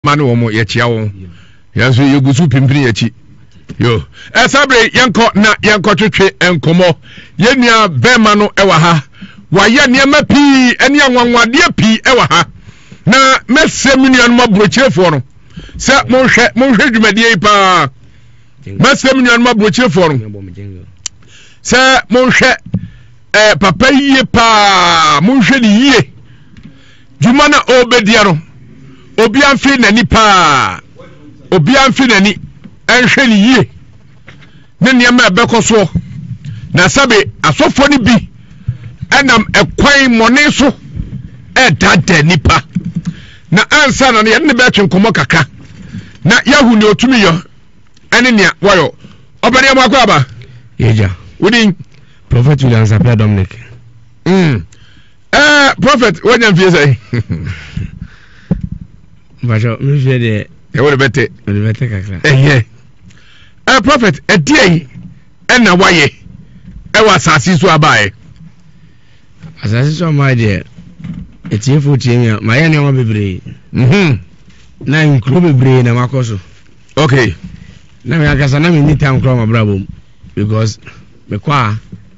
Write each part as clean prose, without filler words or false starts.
mane wo mo ye chia wo yaso ye gusu pimpini ye chi yo sabre yenko na yenko twetwe enkomo ye nua bema no ewa ha wa ye niema pi ene anwanwade pi ewa ha na mesem nua no mabrochirefo no se monhwe dwumadie pa mesem nua no mabrochirefo no se monhwe papa yie pa monhwe ni yie dwuma na obedia no obi amfi nani pa obi amfi nani enhwe ni yie ne niema ebekoso na sabe asofo ni bi enam ekwan mone so edada nipa na ansa na ye ne be twenkomo kaka na yahu ne otumi yo ene ne wayo obere am akwa ba yeja wudi prophet William Sapia Dominic prophet wanya mfie sai bajo mi fie de e wo bete kakra prophet edie ena waye e wa asasi so abae asasi so ma de etiefo tiemia ma ye ne wa bebre na nkro bebre na makoso okay na me akasa na me ni time kro ma brabo because me kwa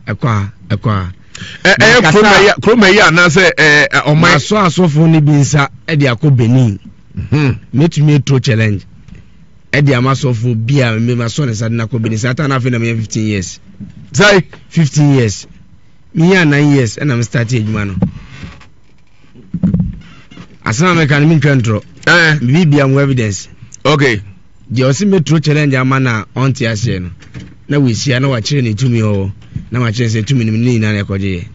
kroma ya na se oman so asofo ni binsa e de akọ Benin metumi to challenge e de amasofo bia me maso ne sade na akọ Benin sata na afi na me 15 years sai 15 years me ya 9 years and I'm start ejuma no asana me kan me twentro bibia mo evidence okay je osi metro challenge ama na onti ase no na we sia na wa kire ne tumi o na ma kire se tumi ni na ekoje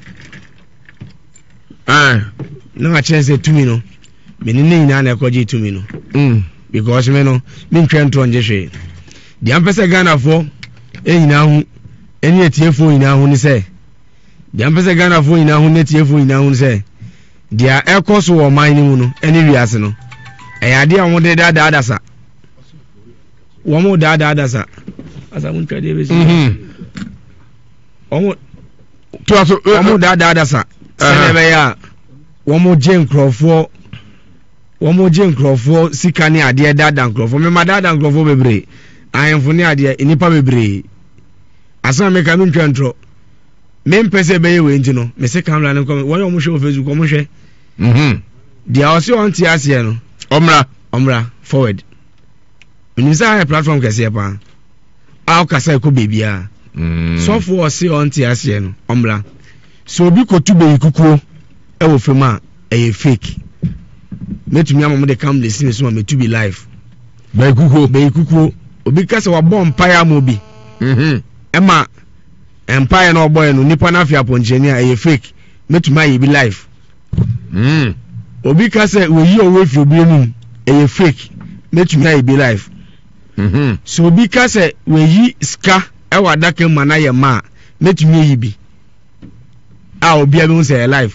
na ma kire se tumi no me ni na ekoje tumi no because me no me ntwentro nje hwe di ampese Ghana fo enyina hu eni etiefo nyina hu ni se di ampese Ghana fo nyina hu netiefo nyina hu ni se dia ekoso wo man ni mu no eni wiase no eyade a wo de dada sa wo mo dada sa asa mun twade be si omo to aso omo dada sa se be ya wo mo je nkrofo sika ni ade dada nkrofo me ma dada nkrofo bebre ayemfo ni ade enipa bebre asa me ka me ntwantro me mpese be ye we ntino me se kamera ne ko wo yo mo hwe Facebook ko mo hwe dia o se on ti ase no omra forward minisa platform kase pa aw kasa ko bebia so for se on ti ase no omra so obi ko tube ikukuo e wo fema e fake metumi amamo de kam listen so ma to be live be ikukuo obi kasa wa bomb empire mo bi ema empire no boy no nipa na afia ponjeni a e fake metumi ayi bi live obi kasa we yi owe fi obi enu e fake metumi ayi bi live so obi kasa we yi ska e wa daka ma na ye ma metumi ayi bi a obi abi say live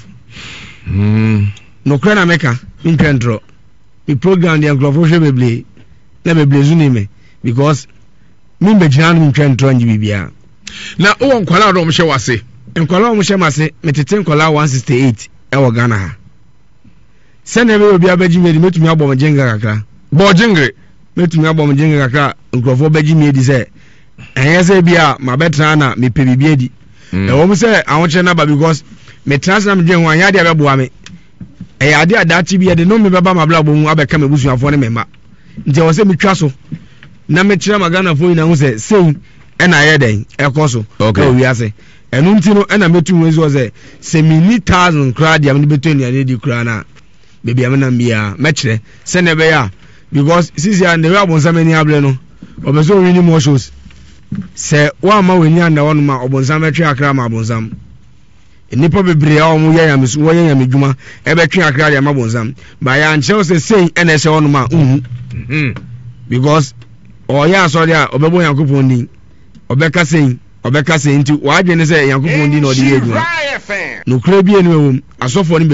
no krana meka intro mi program the global beble na beble zuni me because mi begina no intro nji bibia na o nkwala do mo hye wase nkwala mo hye mase metete nkwala 168 e wo Ghana ha se na be obi abaji me metumi abom jenga kakra bo jengre metumi abom jenga kakra nkrofo baji me di se enye bia ma betra na me pe bibia di e wo mo se awon na ba because me transfer me dwen wan ya dia beboa me ade adachi bi de no me baba mabla bomu abeka mebusuafo ne mema nje wo se metwa so na me kire magana fo ina hu se sei ena ye den ekoso o wi ase enu nti no ena metu wezi wo se mi ni 1000 kra dia me beto ni ade di kra na bebi amena mbia me kire se ne be ya because sisi and we abonsa mani able no obeso wi ni mo shows se wa ma weni anda wonu ma obonsa metwe akra ma abonsam nipa bebre a omo yaya misu wo yaya medwuma e betwe akra ya mabonzam ba ya nche se sei ene se wonu ma because o ya so dia obebo yankopon din obeka sei nti wa dwene se yankopon din no de yedwuma no kra bi enu ewum asofo ni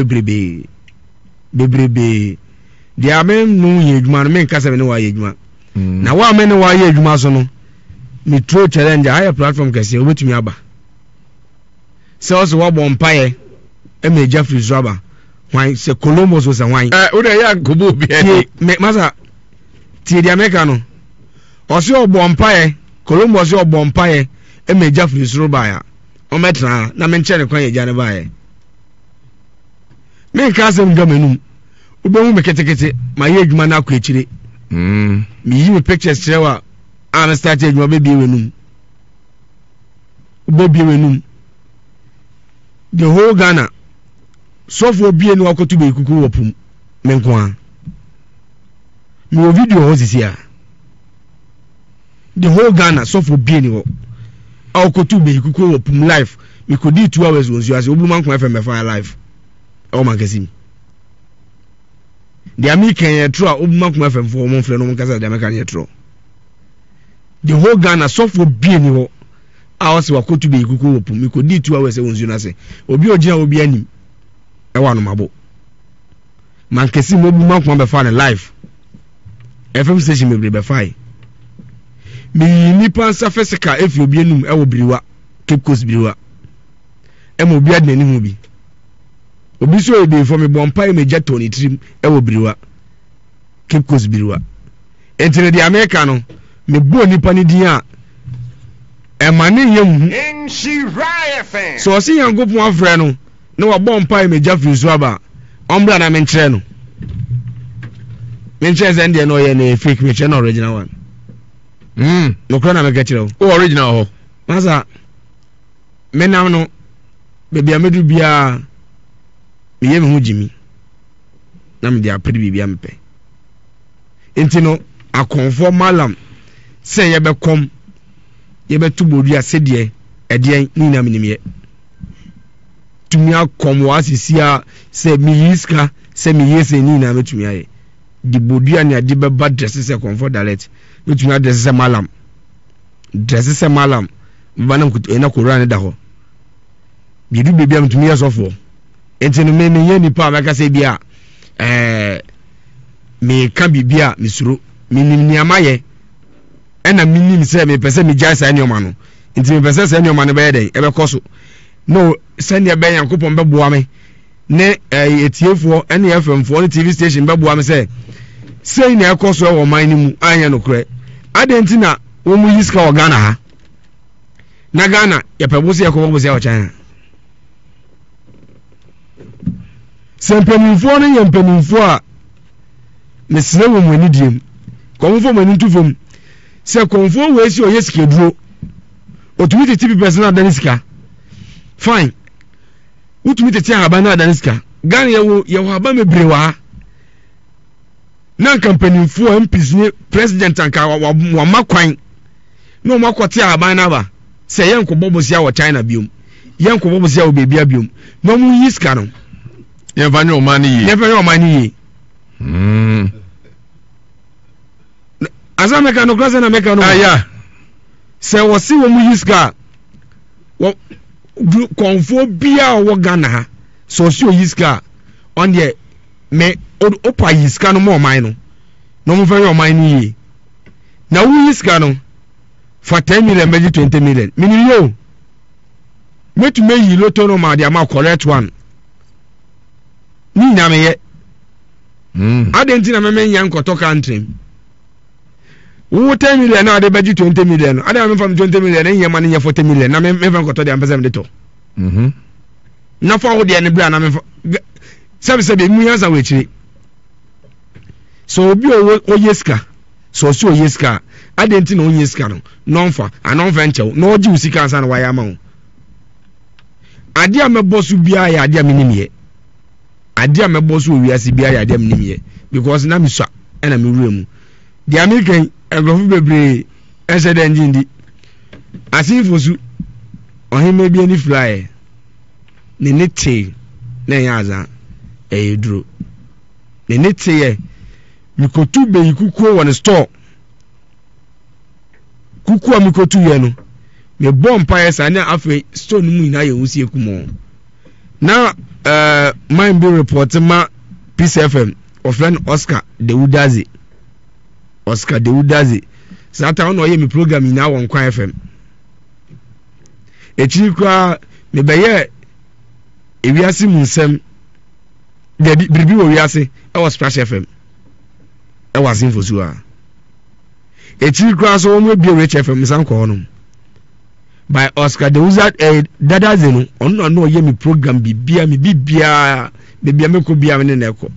bebrebe dia men no yedwuma no men kasa me ne wa yedwuma na wa men ne wa yedwuma so no mi tro challenge higher platform kase obetumi aba se also wa bompaye e meja free rubber why se Columbus was a wine o de ya nkobo bi me masa ti di America no o se obo mpae Columbus se obo mpae e me jafri suru ba ya o metra na me nche ne kwan ye jane ba ya me ka asem gamanum ubehu me ketekete ma ye adwuma na akwa ekire me yi me pictures trewa am start adwuma be wenum ubebi wenum the whole Ghana so for be no akotu be kuku wopum me nko me video ho sisi a the whole Ghana so for be no akotu be kuku wopum live me could do 2 hours once you as obuma nko FM fire live o magazine the American ye tro obuma nko FM for mo mfre no nkasa the American ye tro the whole Ghana so for be no awase wakotu be kuku wopum me could do 2 hours once you na say obi ogina obi anim ewa no mabo man kesi mo obuma nko be fa na live FM station me be fa me nipa nsa fesika efi obi enum ewo biriwa Cape Coast biriwa emo obi adna ni bi obi so e be for me bompa e me jeto ni trim ewo biriwa Cape Coast biriwa entre the America no me bo nipa ni din a e mane yem so si yankopon afre no na wa bompa e me jafri so aba ombra na me nkyere no me nkyere ze ndie no ye na fake me nkyere na original one no kra na me kachire o original ho masa me nam no bebi amedu bia me ye me hu jimi na me dia pedi bibia mpe enti no akonfo malam se ye bekom ye betu bodu asede ede ni na menimye tumi akom wa sisia se mi yiska se mi yese ni na metumi aye di bodu ani ade beba dress se comfort dalet metumi adress se malam dress se malam banam kutu ena korana ne da ho bidu bebia metumi yesofo enti no me ye nipa amaka se bia me ka bibia misuro minim ni amaye ena minim se me pese me jaisa eni oma no enti me pese se eni oma no be den ebe koso no send ya ben yankopon be boa me ne etiefo ene FMfo ne TV station be boa me se sei na ekoso e wo man ni mu anya no kure adenti na wo mu yiska wo Ghana ha na Ghana ya pebose ya ko bose ya China sempenimfo ne yempenimfo a mesere wo mwani diem komfo mwani tufom se komfo we si oye skeduro otumi tete bi person na daniska fine utumi tete aba na daniska Ghana ye wo aba mebrewa na kampanimfo MPs ne president anka wa makwan no makote aba na ba se yen ko bobosia wo China biom yen ko bobosia wo bebia biom no mu yiska no yen fa nyo mani yi asa meka no klase na meka no aya se wo si wo mu yiska wo konfo bia wo Ghana ha so si o yiska on the me opa yiska no mo man no mo fa yo man ni na wo yiska no for 10 million maybe 20 million mini yo metu me yi loto no ma dia ma correct one ni na me ye adenti na me nya nkoto country wo 10 million na de baji 20 million ada me fam 20 million nya ma nya 40 million na me fa nkoto de ampesa me de to na fa wo de ne bra na me sabe mu yansa we chiri so obi o yeska so o yeska adenti na o yeska no nonfa anonfa nchew na oji usika ansa na waya ma wo ade a mebosu bia ya ade a menimye ade a mebosu wiase bia ya ade a menimye because na miswa na me wura mu the American agrofu bebre esede engine asifosu ohime bia ni fly ne nete na yaza duro ne nete ye mikotu be ikukuo won store kukuo mikotu ye no me bompa yesa na afi store no mu ina ye wusi ekumo na mind be report ma Peace FM of friend Oscar Dewudazi sata ono ye mi program ina won Kwan FM echiri kwa me beye ewiase mu nsem Debi Bibi Woriase, I was Splash FM. I was in for Sua. A chill cross home will be a rich FM, Miss Uncle. By Oscar the Wizard, Dada Zeno, on no yemi program, Bibia, Bibia, Bibia Meko Bia in Echo.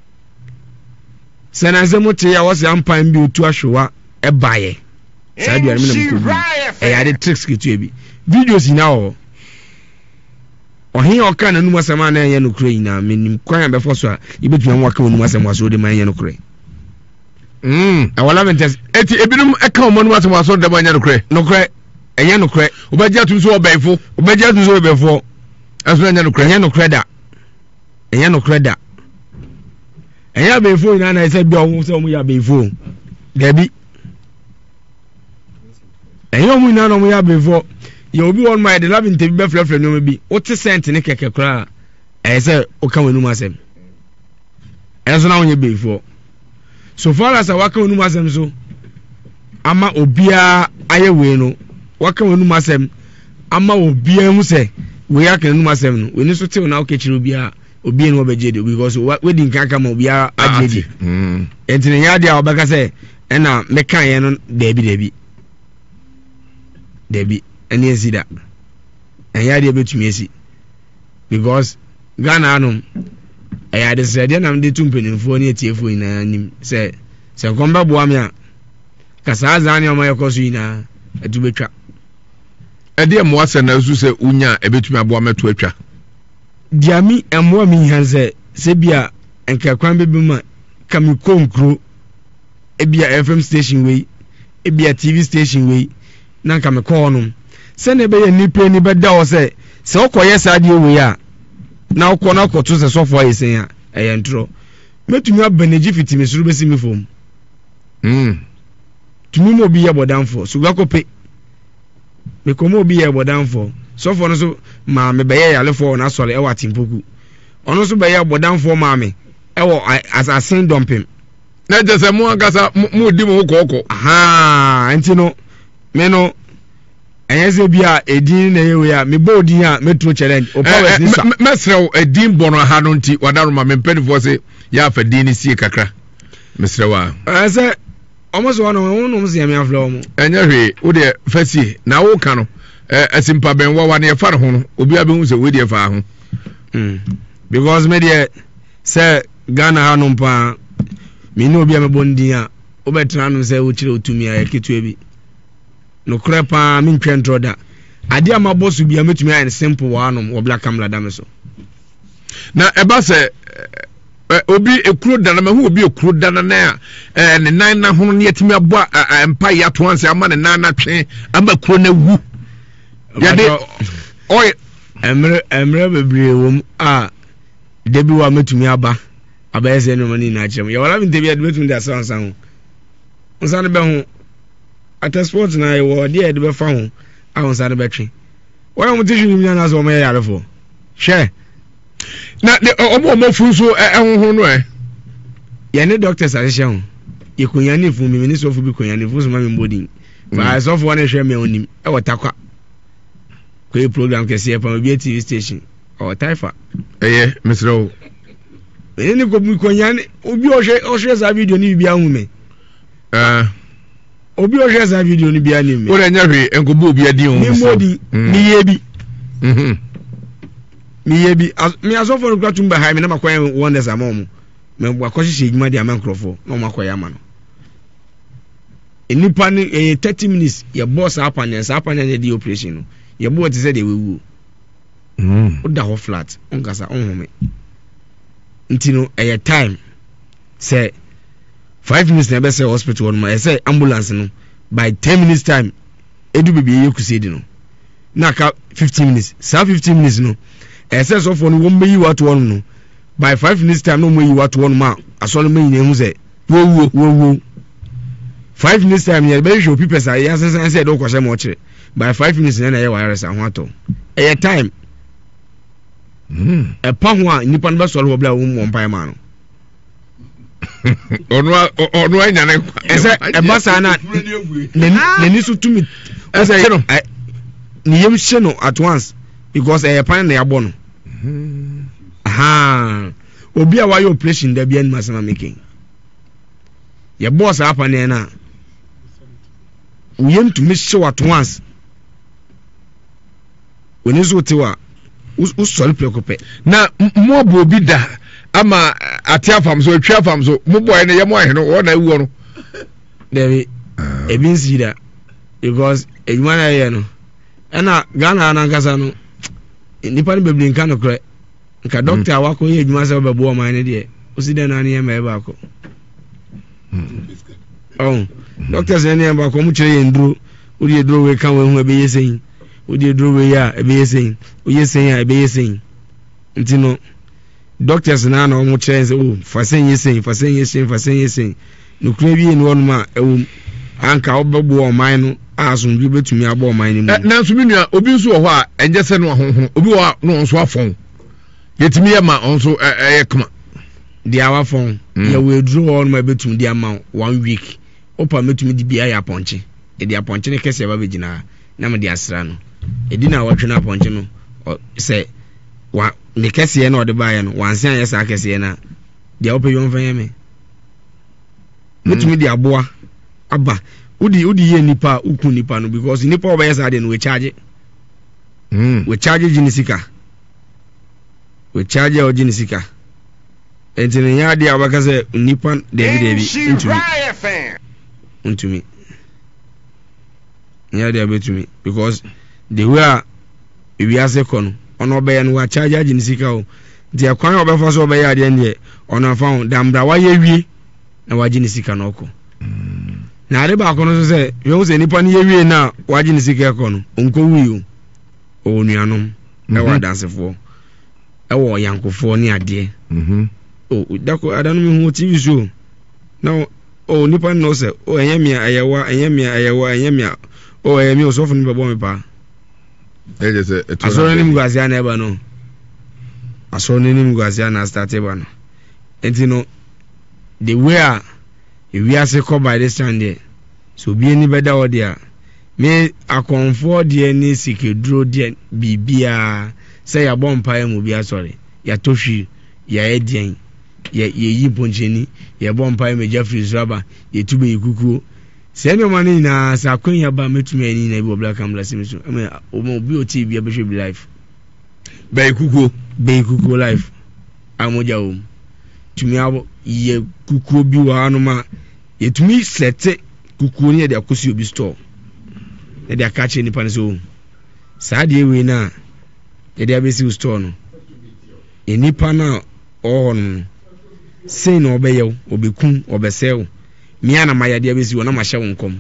Senazemote, I was umpire built to a show, a buyer. Side you are added tricks to be. Videos now. Or he or can and was a man and Ukraine. I mean, crying before so you between walking was and was already my Ukraine. I will have it as Ebinum a common was on the man Ukraine. No crack, a yano crack, Obeja to so before, Obeja to so before, as when Yano credit, a yano credit. And ya before, and I said, Bill, so we are before. Debbie. And you know, we are before. You be on my 11 to be fluff and you be what a cent in a cake cry. I said, O come with Numasem. As now you before. So far as I walk on Numasem, so Ama Obia Ayaweno, walk on Numasem, Ama Obia Muse, we are can Numasem. We need to tell now catch Rubia, Obian Obejedi, because what wedding can come Obia Ajedi. And in the Yadia Obaka say, and now Mekayan Debbie. And yes, that. And you are able to miss it because Ghana, I had said, I'm the tumping for near TFO in him. Say, come back, Boamia. Casazani on my cosina, a to be trapped. A dear Mossa knows to say, Unya, a bit my boamer to a trap. Dear me, and more me has said, Sebia and Kakwambe Buma, come you come crew, a be a FM station way, a be a TV station way, Nanka McCornum. Send a bay and nip any bad dog say, so quiet idea we are. Now, Conako to the software is saying, I intro. Met me up benefit Miss Rubesi form. To me, more be about down for, so go pay. Me come be about down for. So for so, mammy, bay a for an assault, a watching Puku. Also by about down for mammy. As I sing dump him. Not just a more gas up more demo coco. Aha, and you know, Meno. And yes, be a dean area, me body, metro challenge, or Master, a dean bono hadonti, Wadarma, and penny for say, ya for Dini see Kakra, Mr. Wa. I said, almost one of my own museum flow. And every, would there, Fessy, now cano, as in Paben, one year far home, will be able to with your farm. Because media say, Ghana Hanumpa, me no be a bondia, Obertran say, which to me, I get to be. No crepa min twentro da ade ama boss bia metumi ay simple one wo black camera dameso na eba se obi ekuro da na mahu obi ekuro da na ne nan na hono ne yetimi abo empa ya to anse ama ne nan na twe ama kuro na wu ya de oy emre bebre wom debi wa metumi aba ese no mani na chem ya wala bin debi metumi da sansan unsan be ho at a sports na I were there to be found. I was at a battery. Why am I teaching you as well? My for share. Now, the more food so I won't know. Yanni doctors are shown. You could yanni for me, Minister of Bukoyan, if was my body. But I saw one share me on him. I will talk. Quick program can see upon a TV station or Taifa. Eh, Miss Rowe. Any Bukoyan, Obios have video need be a woman. Obi o share video ni bia ni me. O nya hwe enkobo bia di on. Ni modi ni yebi. Ni yebi. Me asofo no kwatum ba ha me na makwan wonders amom. Me akwashi shegima di amankrofo na makwaya ma no. Enipa ni 30 minutes your boss apanya di operation no. Your boss say dey wewu. O da ho flat. Onkasa onhome. Ntino time say 5 minutes na be say hospital on my say ambulance no by 10 minutes time edu bibi yekusedi no na ka 15 minutes sa 15 minutes no say so for no wo meyi what one no by 5 minutes time no meyi what one ma asole meyi na hu say wo 5 minutes time ya be show people say ya say do kwase mo kire by 5 minutes na ye wireless ahun ato time e pa ho a nipa no be sole wo bla wo mo mpan ma no onu anya na ese e basa na neni so tumi ese ni yem hye no at once because e pan na yabo no obi a why operation da bia masama making your boss apa na we aim to miss show at once when is what you are usol preocupe na mo bo bi da ama atia fam so atwa fam so mo boy ne yemo aheno wo na ewu no there e bin see that because edwuma na ye no na Ghana na nkasa no nipa ne bebre nka no kre nka doctor awako ye edwuma se obebo o man ne de o si de na ne ma e ba ko doctors ne ba ko mu kire ye nduro o de nduro we kan we hu e be yesin o de nduro we ya e be yesin o yesin ya e be yesin ntino doctors na na o mu kire se o fasen yesin no kure bi ni wonu ma e wo anka obebo o man no asun bi betumi abo o man ni mu na so minua obi nso wo a enje se no ahohoro obi wo no nso afon yetimi ye ma onso kama dia wa fon ya we duro on ma betumi dia ma 1 week opa metumi di bia ya ponche e dia ponche ne kese ba begina na me dia sra no e di na wotwe na ponche no se wa ne kese na ode ba ye no wansan ye sa kese na dia opa yon fan ye me metumi dia boa aba udi ye nipa ukun nipa no because nipa oba ye sa de no we charge jinisika we charge o jinisika entene ya dia abaka se nipa David ntumi ya dia betumi because the way we are second ono oba no wa charge jinisika o dia kwan oba fa so oba ya de ne ono fa damda wa ye wie na wa jinisika no ko na ade ba kono so se yo se nipa ni ye wie na wa jinisika ko no onko wi o nuanom na wa dansefo e wo yankofo ni ade o dako adanu mi hu TV show na o nipa no se o enyamia ayewa o eyemi osofu ni bebo me pa eje se asoro ni mugazia na eba no asoro ni mugazia na start eba no enti no the way we are say by this time there so be any better or there me akonfo de ni sikedro de bibia say ya bompa ya mu bia sorry ya tohwi ya edien ya yi poncheni ya bompa ya Jeffrey Zraba ya tube ikukuo se no mani na sa kun ya ba metumi ani na bi black camera simiso o bi o ti bia be hwe life be ikukuo life amoja o tumi abo ye kukuo bi wa anoma yetumi sete kukuo ni de akosi obi store e de akache ni panso saa de we na e de abesi store no enipa na on sei no obeyew obekun obesew mia na maya de abesi wona ma hye wonkom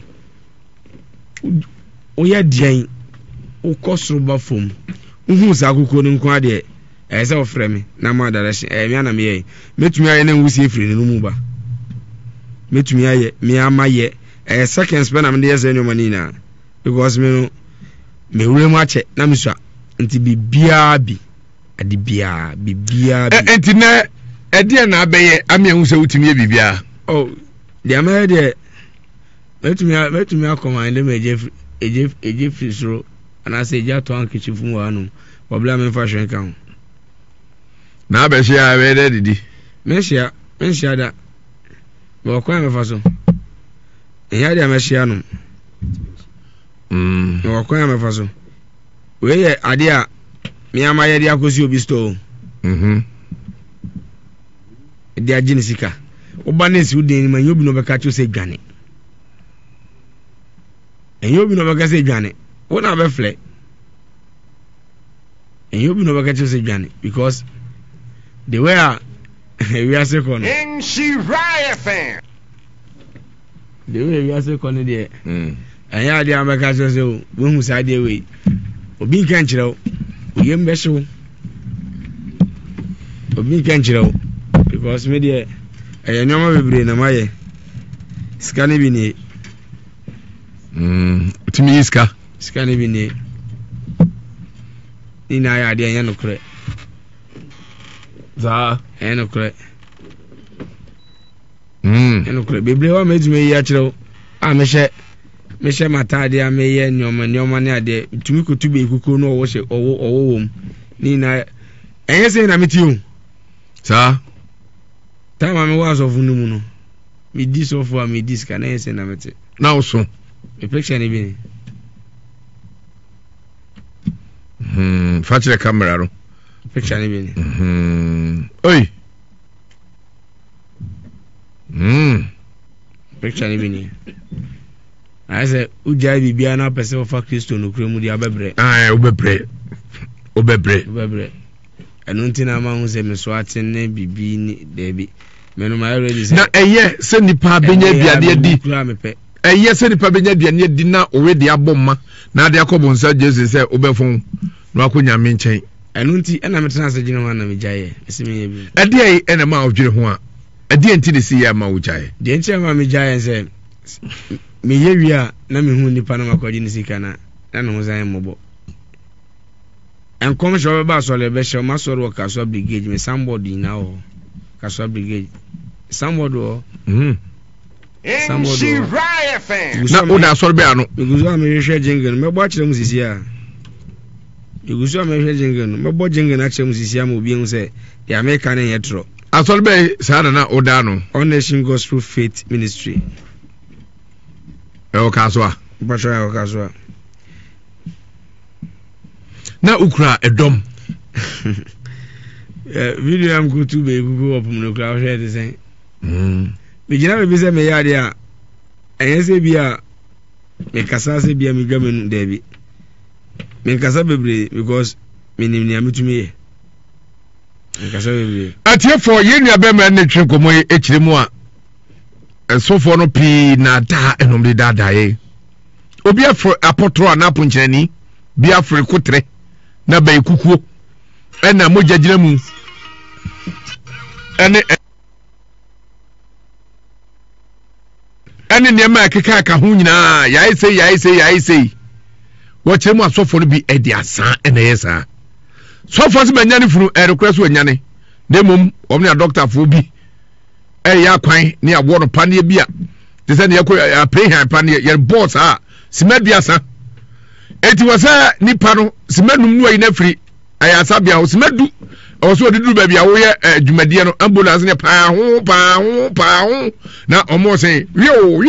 o ya dian o kosroba fom uhu saa kukuo ni nko ade e se ofre me na ma direction mia na me metumi aye na nwusi efiri no mu ba metumi aye me amaye seconds pe na me de yesa nyoma ni na because me wure mu ache na misua nti bibia bi ade bibia enti na ede na abeye amia hu se utimi e bibia oh de ama de metumi akoma inde me eje fisro ana se eje to ankichi fu wa no wabla me fa hwen kan na abehia we de didi menhia da bo kwa me fa so eya de amehia no no kwa me fa so we ye ade a me amaye de akosi obi store de agini sika oba na esi udeni ma nyobi no beka cho se dwane enyobi no beka se dwane wona be fle enyobi no beka cho se dwane because the way we are second in she riot fan the way we are second there anya de ameka cho se wo hu sa de we obi kan kire oyem be hyew obi kan kire because me de nyoma bebre na maye skani bi ni utimi iska skani bi ni ina ya de anya no kure za eno kure eno kure bebre wa mejume ya kire a mehye matade a meye nyoma ne ade tumi kotube ikuku no wo hye owo ni na enye se na metiun sa time I was of no me this of for me this can I say na mete now so me picture ni bi Fetch the camera ro picture ni bi oi picture ni bi I say uja bibia na pese of Kristo no kure mu dia bebre obebre enu ntina ma hu se me so atene bibi ni debi menu ma already say na eye se nipa benya biade di eye se nipa benya biade di na already abomma na ade akobonsa Jesus say obefon no akonya me nchen enu nti ena metena se gine ho na me jaye ese me yebi ade ai ena ma odwere ho a ade nti de si ya ma wo jaye de nche ma me jaye se me yewi a na me hu nipa na makwaji ni sika na no ho zan mobo en come show ba so le be show ma so ro ka so brigade me somebody now ka so brigade somebody MC Riot fan. na o da so be ano iguzo am hwe jingle me bo akire mu sisi a iguzo am hwe jingle me bo jingle na akire mu sisi a mo bi hu se the American yetro asol be sa na o da no On Nation Gospel Faith Ministry o ka so a basho o ka so a na ukura edom video am go to be go up no kra hwe de sen me gina be se me yade a ense bi a me kasa se bi a me dwamenu da bi me kasa bebre because me nim ni ametumi ye me kasa bebre atie for ye nua be ma ne twe komo ekire mu a esofo no pi na da enomde da ye obi afro apotro na ponkyerani bi afro kotre na bay kukuo ena mogyagyina mu ene ne ma keka ka ho nyina yae sei wo kyerɛ mu asofo no bi edi asa ena yesa sofo se banyane funu request wo nyane demom omni a doctor fo bi ya kwan ne abo no pane bi a te se ne yakɔ pay hand pane ye boss a simaduasa eti wasa nipa no simanum no ayi na firi ayasa bia o simadu o so didu ba bia wo ye adwumadie no ambulance ne pa ho na omo sen yo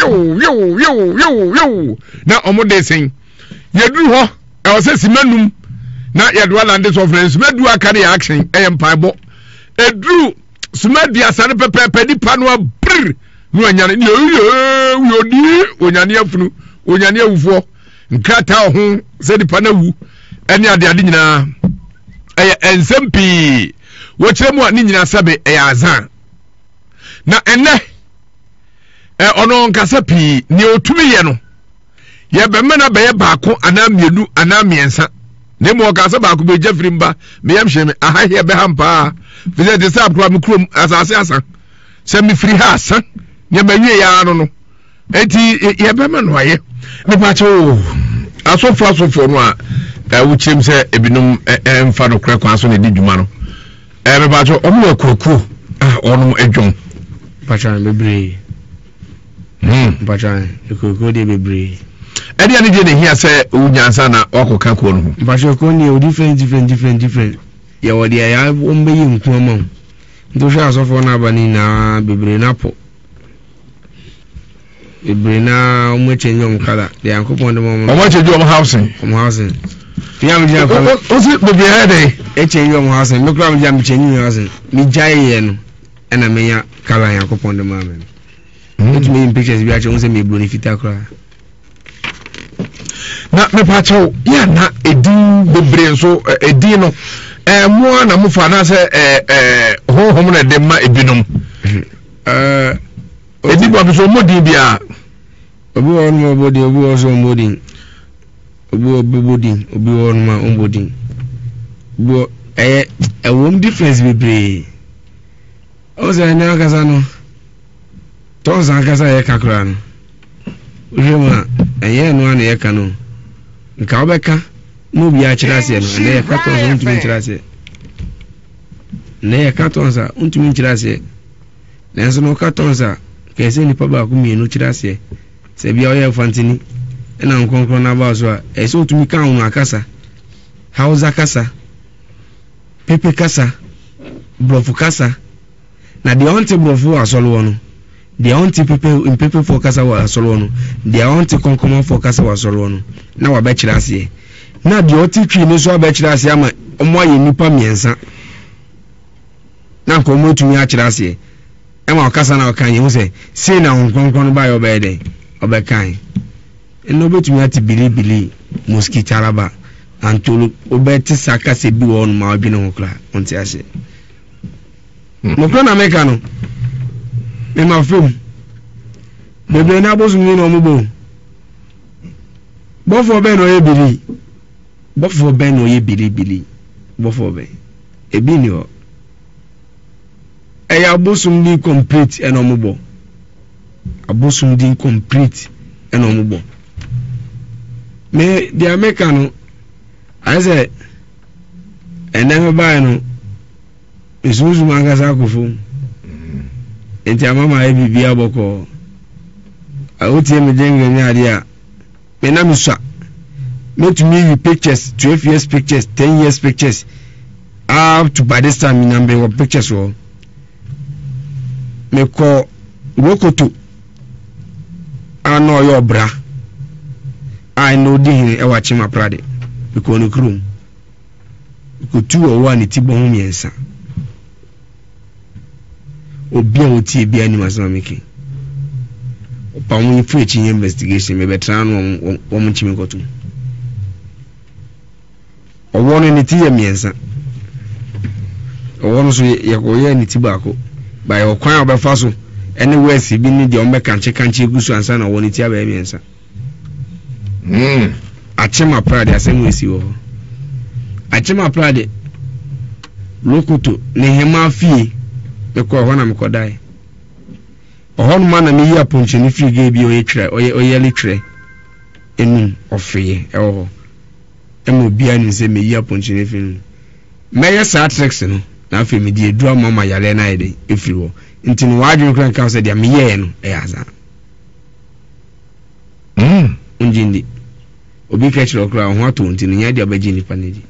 na omo de sen yedu ho e o se simanum na yedu alande so friends simadu aka ne action empire bo edru simaduasa ne pepe nipa no abr no anyane ni yo di onyane afunu onyane awufo nkata ho se nipa na wu ene ade nyina ensempi wo kire mu ani nyina sabe azan na enne ono nkasa pi ne otumi ye no ye be mena be ye baako ana mienu ana miensa ne mo nkasa baako be jafiri mba me yam hye me aha he be hampa fize de sa akwa me krom asase asa se me firi ha asa ne ma wie ya no enti ye be mena aye me pa cho asofo no a wo kyerem se ebinom emfa no kra kwan so ne di dwuma no me ba cho omo akuku onom adwon pachan bebre pachan akuku de bebre edi ani de ne hia se unyansa na wakoka ko no ho pachan ko ni o different ya wodi ya ombe yi nku amon ndo sha asofo na bani na bebre na po bebre na omo chenyo kala de yankopon de mo omo cheju omo housing Fiam jam o si bebre hede chenyo omo housing me kra jam chenyo housing mi jaye ye no ena me ya kala yankopon de mama it me pictures bi a che me bro ni fita kra na me pa cho ya na edin bebre nso edin no mo na mo fa na se honhom na de ma ebinom edi bo bi so modin bia obi won mo bodi obi won so modin obi won ma ombodin bo won difference bebre o se na kasa no to san kasa ye kakra no ujema no ana ye kanu nka obeka no bi a kirase no na ye katon so ntumi kirase na ye katon sa ntumi kirase na so no katon sa kese ni paba ku mienu kirase se bia o ye fantini na nkonkron na ba so a ese otumi kan unu akasa hausa kasa pepe kasa blofu kasa na the onti brofo asolo no the onti people for kasa wa asolo no the onti konkomo for kasa wa asolo no na wa be kira ase na the onti twi no so ba kira ase ama omo aye nipa miensa na ko mo tumi a kira ase e ma kasa na kan ye say say na konkono ba yo be dey obekan eno betumi ati bilibili mosquito araba antolo obeti saka se bi won ma obi no kra onti ase mo kro na meka no me ma film bebe na bosu ni no mo bo bofo be no ye bili bofo be no ye bilibili bofo be ebi ni o eya bosu ni complete eno mo bo abosum din complete eno mo bo me the american I say eneme ba no esusu mangasa akofo enti amama e bibia boko awutie me jenge nyaade a me na me swa metumi wi pictures 12 years pictures 10 years pictures up to by this time me number of pictures wo me ko rokoto ano yo bra I know din e wachi ma prade because no krum ko tu o wa ni tibo hu miensa obi a oti bia ni masama meki opa mu fu echi investigation me betra no wo mu chimi kotu o wonu ni ti ya miensa o wonu so ye ko ye ni tibo ako ba yo kwan obefa so ene wesi bi ni de o meka kanche gusu ansa na wonu ti aba miensa achema prade asem wesi wo achema prade lokuto ne hema fie me ko ho na me kodai ohon ma na me yi aponche ni fie ge bi oye litre enum ofie ewo emo bia ni se me yi aponche ni fie me ye sa tricks no na afi me di edu amama yale na ide efiri wo nti no wadwen kran kan se dia me ye no e aza unjindi obi kechiro kra ho ato nti no nya dia baji ni panedi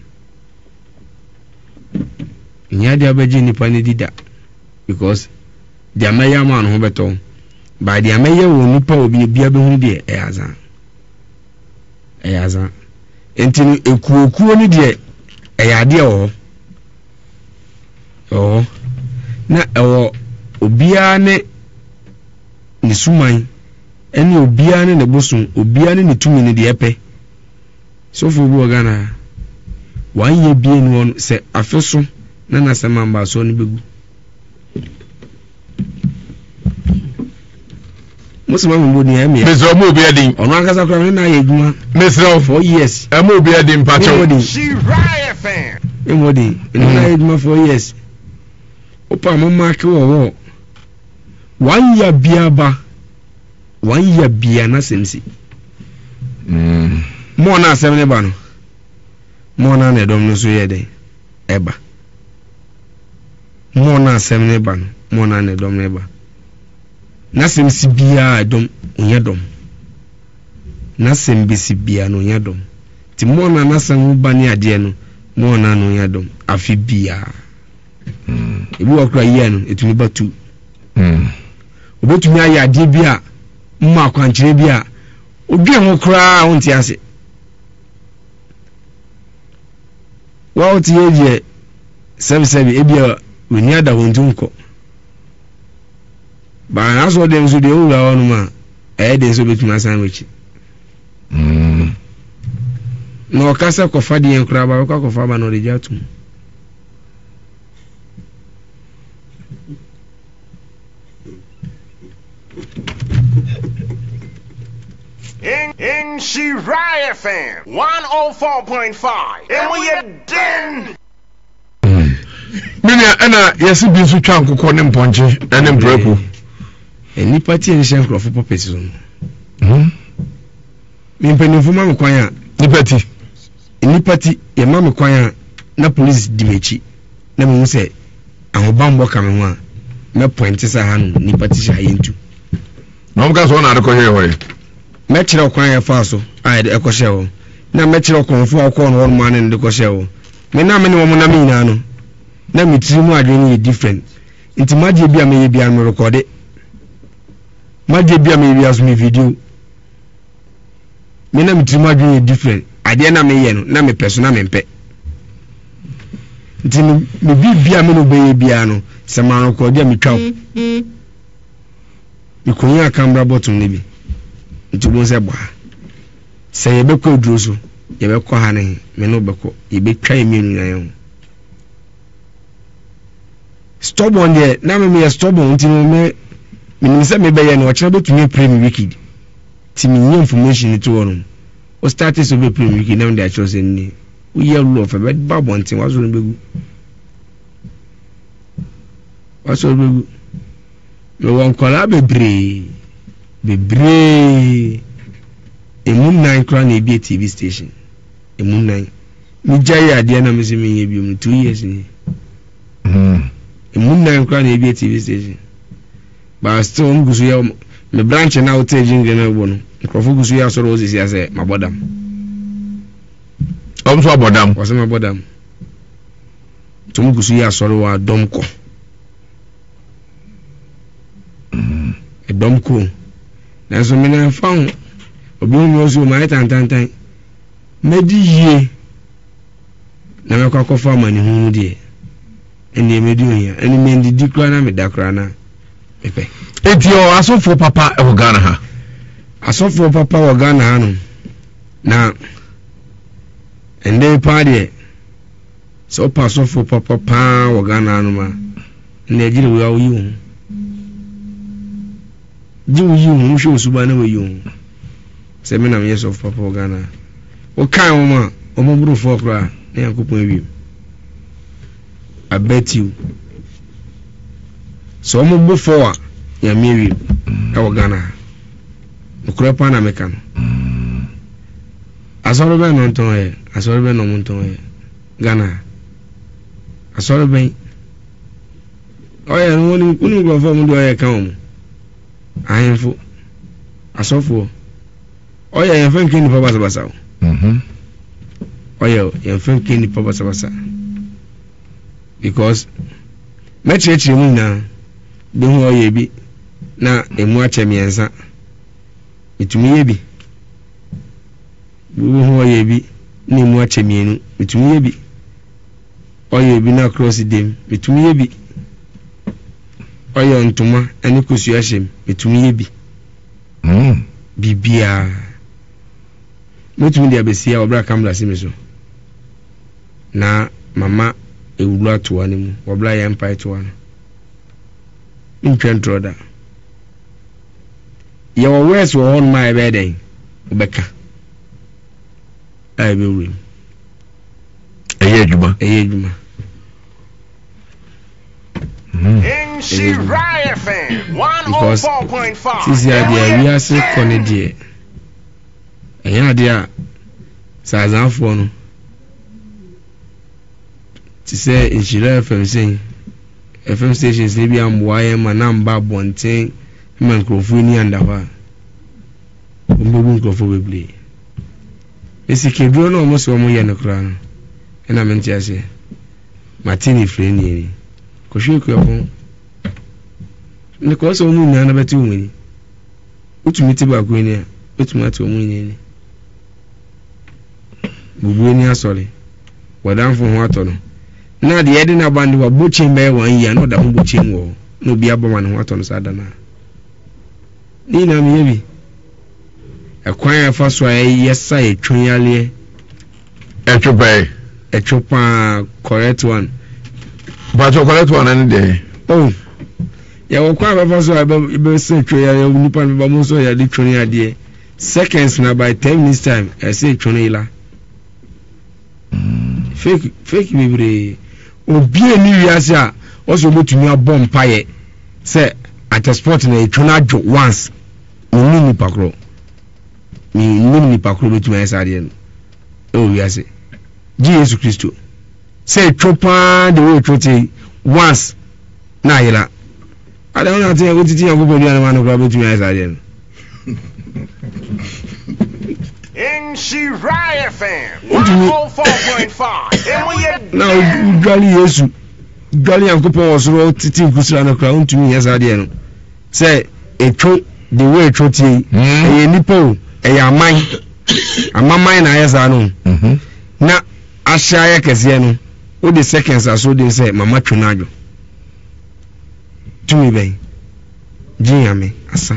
nya dia baji ni panedi da because dia meya man ho beto ba dia meya wo nipa obi bia be hu de e aza enti no ekuokuo ni de e ya de o na ewo obia ne ni suman eni obia ne bosun obia ne tumi ne de epe so for bu Ghana wan ye bie no on se afeso na na se mamba so ne begu musima mbo ni emi mesro mo obi adin ono akasa kwa na ye djuma mesro for years mo obi adin pacho She Riot fan emodi na ye djuma for years opa mo mark wo 1 year biaba 1 year bia na semsi mo na asem ne ba no mo na ne dom no so ye de eba mo na asem ne ba no mo na ne dom ne ba na sem si bia dom onye dom na sem bi si bia no onye dom ti mo na na asem ba ni ade no mo na no onye dom afi bia ebi wakra ye no etumi batu obetumi aye ade bia mma akwankyere bia odwe ho kra wonti ase wa oti eje sebi ebia woni ada wontunko ba na so dem so de owura wonu ma de so betuma sandwich no kasa ko fadi en kra ba ko fa ba no de jatum in She Riot fan 104.5 and we are den Minia ana yesi bi nso twa nkokɔ ne mponche ene mbraku eni party en shen crofo popesi so mi mpenifo ma mkwan a ni party ye ma mkwan a na police dimechi na mu se ahobambo ka me ho a me point sa ha no ni party sha yentu na mka so na adekɔhwe hɔ mechire okwan ya fa so ai de ekɔhye wo na mechire okonfo akɔ no won ma ne de kɔhye wo me na me ne wo na me nyina no na me tiri mu adwene ye different nti magye bia me bia me record magye bia me bia so me video me na me trima dwe different ade na me ye no na me person na me mpe nti me bia me no be bia no se ma record dia me twa me konya camera button ne bi nti bo se bwa se ye be ko duro so ye be ko ha ne me no be ko ye be twa emi nu yan stubborn there na me stubborn nti me say me be ye no o be tumi pray me wicked ti me new information to won o started so be pray me wicked na me dey choose ni we hear rule of be babon nti wazo no begu me won kola bebre emun nine kra na bi TV station emun nine mi jaya ade na me se me ye bi 2 years ni emun nine kra na bi TV station ba still ngusu ya me branch na outage nge na bo no nkofo gusu ya soro osisi ase mabodam omso abodam wase mabodam tum gusu ya soro wa domko domko na so me na faun obi o so ma tantantan medi yie na me kwa kofa mani hu de eni medi oya eni me ndi kra na me dakra na pepe etio asofo papa e Ghana ha asofo papa wo Ghana ha no na ende pa de so pa asofo papa pa wo Ghana no ma na ejire wo awo yi jiwu yi hu hwe osuba na wo yi se me na me yes of papa wo Ghana o kan wo ma o mo buru fo kra na yakopon awi I bet you so mo bu fo a ya mewi e wo Ghana okura pa na meka no asoro be no nton e asoro be no mo nton e Ghana asoro be oya no ni unu go fo mo do oya kan mo ayenfo asofo oya yan fan kin papa basa oya yan fan kin papa basa because mechechi mu na be hu oya bi na emu ache miensa mitumi ye bi be hu oya bi na emu ache mienu mitumi ye bi oya bi na cross dem mitumi ye bi oya ntuma ani kusu ahyem mitumi ye bi bibia mitumi dia besia obra kamla simiso na mama ewulu atoa ne mu obra ya mpai toa no ntwentroda ye wo wes wo hon mai be den obeka ai be wuri eye adwuma Riot FM 104.5. This year we are so connected. Eya dia sazanfo no. Ti say Inshira FM say FM stations ni bi amboaye ma na mba bonten ma nkrofo ni andafa. Ombobu nkrofo beble. Esikedro no mo so mo ye no kra no. Ena menti ase. Martini friend ni. Koshwe ko yako ne ko so mu na beti umuni utumiti ba ko ni utumati omu ni bubu ni asole wadanfo ho atono na de yede na bandi wa bochi mbe 1 year no da ho bochi wo no bi aboma ne ho atono sada na ni na mi yebi ekwan afa so yesa etwon yale etwopa correct one but you correct one any day oh ya wokwa baba so be say twa ya nipa be mo so ya di twoni ade seconds na by 10 minutes time I say twoni la fake bibre obi eni wiase a o so betumi abom paye say at a sport na twona jo once ni nipa kro betumi esa de o wiase Jesus Christo say chopa the way chote once na yira I don't know what to tell you about the man who to me as I did. In Riot FM 104.5. And we now you jolly yesu dwale yankopɔn wɔ soro titi nkusura no kora wontumi yɛ saa deɛ no sɛ ɛtwo the way ɛtwo tie ɛyɛ nipa o ɛyɛ amaman na ayɛ saa no na ahyɛ ayɛ kɛseɛ no wode seconds aso de sɛ mama twe no adwo tumi bɛn gyenyame asa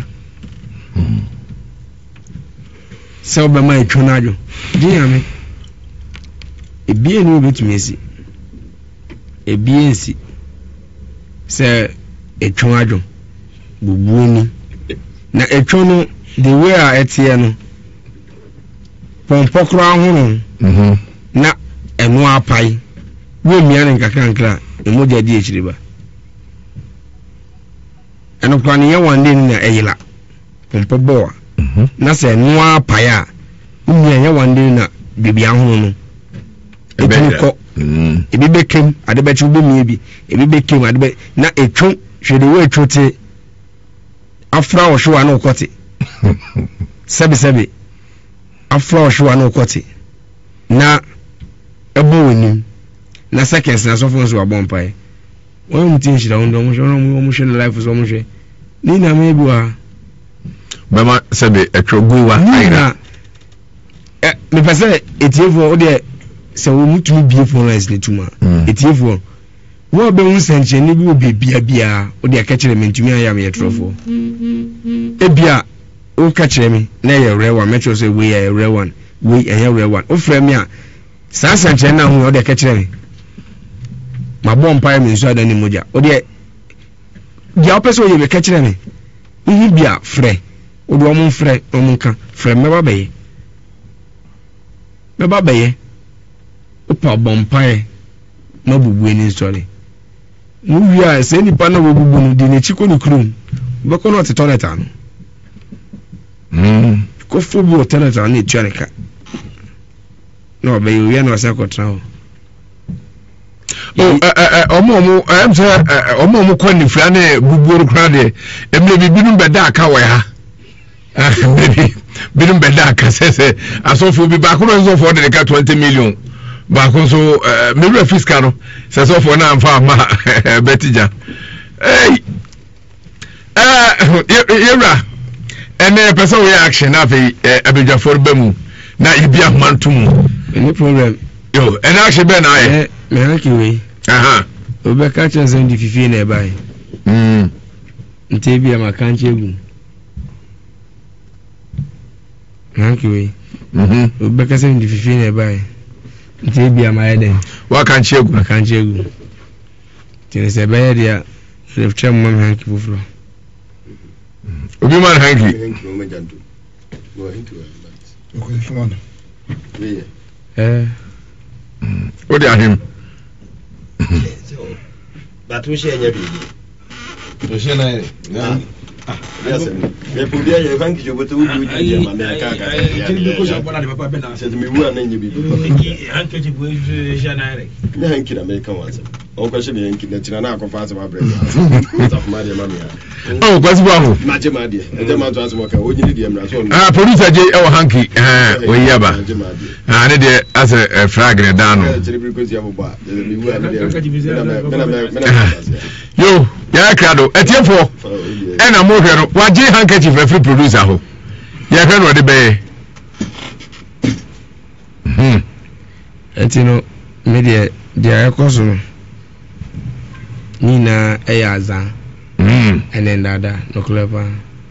sɛ wobɛma ɛtwe no adwo gyenyame ebie ne wobɛtumi asi ebie nsi sɛ ɛtwe adwo bubuo ni na ɛtwe no the way a ɛteɛ no pɔmpɔ koraa ho no na ɛno apae wɔmmia ne nkakrankra ɛmogya di akyiri ba ɛno koraa ne yɛ wande no na ɛyela pɔmpɔ bɔɔ na sɛ ɛno apae a wommia yɛ wande no na biribi ahono no ɛtumi kɔ ebi bɛkem ade bɛkye wobɛmia bi ebi bɛkem ade bɛ na ɛtwo hwɛde wo ɛtwo te afra wo hwewa na wokɔte sɛbesɛbe afra wo hwewa na wokɔte na ɛbɔ w'anim na seconds na sɔfo nso wabɔ mpae wɔn mu ti nhyira wɔn dɔm wɔn hwɛ ne life so wɔn hwɛ ne na me bu a bɛma sɛbe ɛtwo gu wa ayira mepɛ sɛ etiefoɔ wo deɛ sɛ wɔn mu tumi bie phone lines ne tuma etiefoɔ wɔn bɛn nsɛnkyɛnni bi wɔ beebia biara wo deɛ kɛkyerɛ me ntumi ayɛ ameyɛ trɔfoɔ ebia wo kɛkyerɛ me na yɛ rare one mɛkyerɛ sɛ wei yɛ rare one wei ɛyɛ rare one wo frɛ me a saa nsɛnkyɛnni na ho wo deɛ kɛkyerɛ me mabɔ mpaeɛ me nso ada ne mogya wo deɛ deɛ wopɛ sɛ woyɛ bɛkɛkyerɛ me wohu bia frɛ wode ɔmo mfrɛ ɔmo nka frɛ mɛba bɛyɛ wopa bɔ mpaeɛ na bubue ne nsɔre wowie a sɛ nipa na wɔbubu no de n'akyi kɔ ne kurom wobɛkɔ na ɔte toilet ano kɔfo bi wɔ toilet ano na ɛtua ne ka na ɔbɛyɛ owia na ɔsɛ akɔtena hɔ ɔmo kɔ nifira ne bubuo kora deɛ ɛmɛ binom bɛda aka wɔ ha binom bɛda aka sɛ asɔfoɔ bi baako na nsɔfoɔ de ne ka 20 million baako nso mewura fiska no sɛ sɔfoɔ no amfa ama bɛtigya yɛwura ɛnɛ pɛ sɛ woyɛ action na afei abadwafoɔ no ba mu na yɛbi ahoma nto mu any problem yo ɛnɛ action bɛɛ na ayɛ mehake wei wobɛka kyerɛ sɛ de fifie na ɛbae nti bia maka nkyɛ gu mehake wei wobɛka sɛ de fifie na ɛbae nti bia ma yɛ den waka nkyɛ gu maka nkyɛ gu nti sɛ ɛbɛyɛ deɛ refkyɛ mma me hanki foforɔ obi man hanki wode ahem but we share every to share na yes me podia ye banki jo boto wu di je ma me aka ko so bona de papa be na se me wu an nyi bi hanki ji bu share na re me hanki na me kan wansa o ko se me hanki na tira na akɔfa asɛm abrɛ ta fama de ma me ya o kwasi ba ho na je ma de e je ma to asɛm ka o nyini de mra so producer je e wo hanki o yaba ne de as a frag ne down no yo ya krado etiefo ɛna mo hwɛ no wagye handkerchief afri producer ho ya hwɛ no de bɛyɛ eti no me de ɛkɔso no nina ɛyɛ azan ɛne ndada no klepa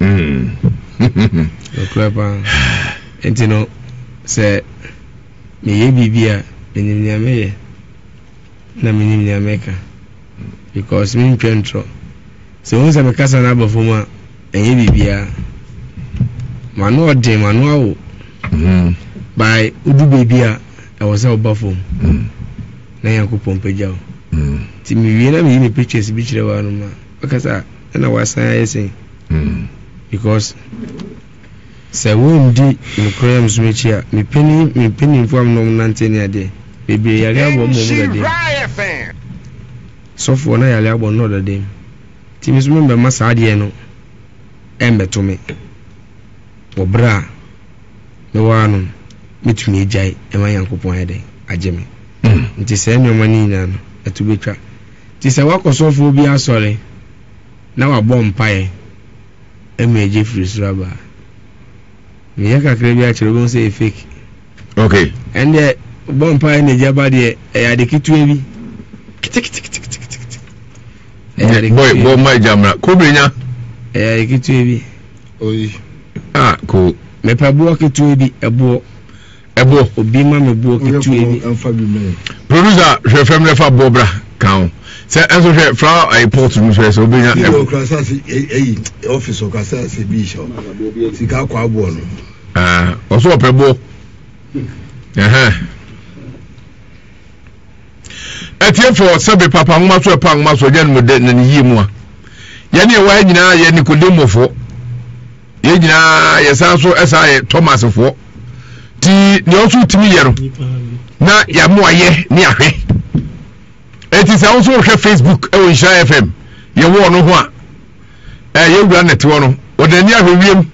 eti no sɛ meyɛ bibia menim nea meyɛ na menim nea meka because me ntwɛ ntrɔ sɛ wo sɛ mekasa no aba fom a ɛnyɛ bibia mano ɔden mano awo by wodu baabi a ɛwɔ sɛ woba fom na Nyankopɔn pagya wo nti mewie na meyi me pictures bi kyerɛ wa no ma ɔkasa ɛna wasan ayɛ sɛn because sɛ wondi nokorɛ m so mekyi a mepɛnimfo am nom nante ne adeɛ bebree yare abɔ mmɔ mu dadem sɔfoɔ na yare abɔ nnɔ dadem nti me so membɛma saa adeɛ no ɛmbɛto me wɔ berɛ a mewɔ no metumi agyae ɛma Nyankopɔn ayɛ dɛn agye me nti sɛ nneɔma no nyinaa no ɛto bɛtwa ti sɛ wakɔsɔfo bi asɔre na wabɔ mpae ɛmɛgye firi soro aba meyɛ kakra bi akyerɛ bɛhu sɛ fake okay ɛndeɛ bɔ mpae na gya ba deɛ ɛyɛ ade ketewa bi boy my jamra kobrenya ɛyɛ ade ketewa bi oyi cool mepɛ boɔ ketewa bi ɛboɔ obi ma me boɔ ketewa bi producer hwɛ fam lefa boɔ bra kan sɛ ɛnso hwɛ fra airport mu hwɛ sɛ obenya office okasa se bi sho sika kwa boɔ no ɔso ɔpɛ boɔ atiefo sɛbe papa nwoma so ɛpa nwoma so gyan mu de na ne yie mu a yɛne ɛwa nyinaa yɛ Nikodemofo yɛ nyinaa yɛsan so ɛsa yɛ Thomasfo ti ne ɔso timi yɛ no na yɛmoayɛ ne ahwɛ eti sɛ ɔso hwɛ Facebook ɛwɔ Nhyira FM yɛwɔ no ho a yɛwura net wɔ no ɔdani ahwɛ wiem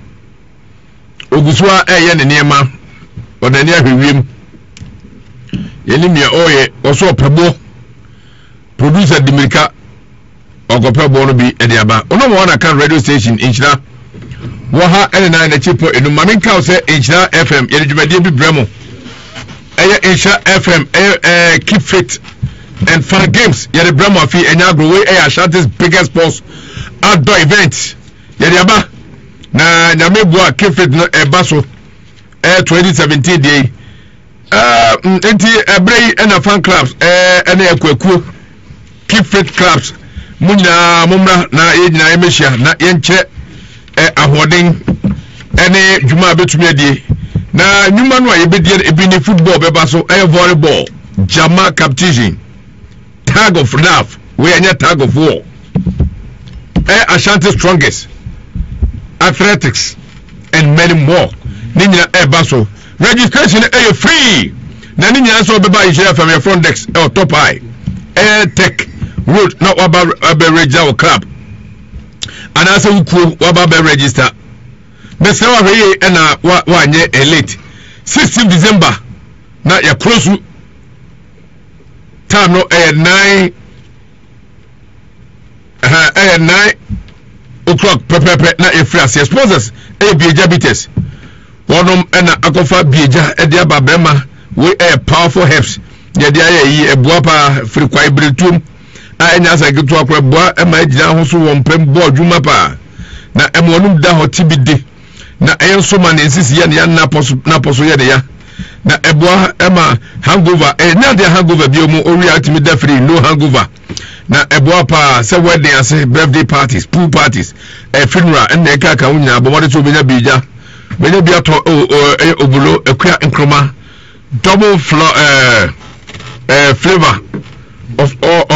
ogusua ɛyɛ ne nneɛma ɔdani ahwɛ wiem yɛni mia ɔyɛ ɔso ɔpɛbɔ producer Dimirika ɔkɔpɛbɔ no bi ɛde aba ɔno mo wana kan radio station Nhyira wɔ ha ɛne nan na chipo enu mame nka sɛ Nhyira FM yɛde dwumadie bi brɛ mo ɛyɛ Nhyira FM ɛyɛ keep fit and fun games yɛde brɛ mo afi ɛnya agro we ɛyɛ Ashanti's biggest sports outdoor event yɛde aba na nyame bua keep fit no ɛba so 2017 deɛ enti ebrei ɛna fan clubs ɛna ekwakuo keep fit clubs mu nyinaa momra na yɛ nyinaa yɛmɛhyia na yɛnkyɛ ahoɔden ɛne dwuma betumi adie na nnwuma no a yɛbɛdie ebi ne football bɛba so volleyball jama competition tag of love we anya tag of war Ashanti strongest athletics and many more ne nyinaa ɛba so registration is free na ni nyina so beba Nhyira from your front desk top high tech road na waba register club and asa wukuo waba register na se wa hweye na wa anye elite 16 December na ya close time no 9 o'clock pepepe na efrase sponsors bieja bites wonom na akofa bieja de aba bema we powerful helps ye de ayi ebua pa frikwai bretum a enya sa gitu akwa bua ma agina ho so won pem bo adwuma pa na emonum da ho tibide na enso ma na ensisi ye na poso ye de ya na ebua ma hangover na de hangover bi omu ori atimi da free no hangover na ebua pa se wedding ase birthday parties pool parties funeral na e ka wo nyina abomode so benya bieja benya bia to obulo ekua nkroma double flavor of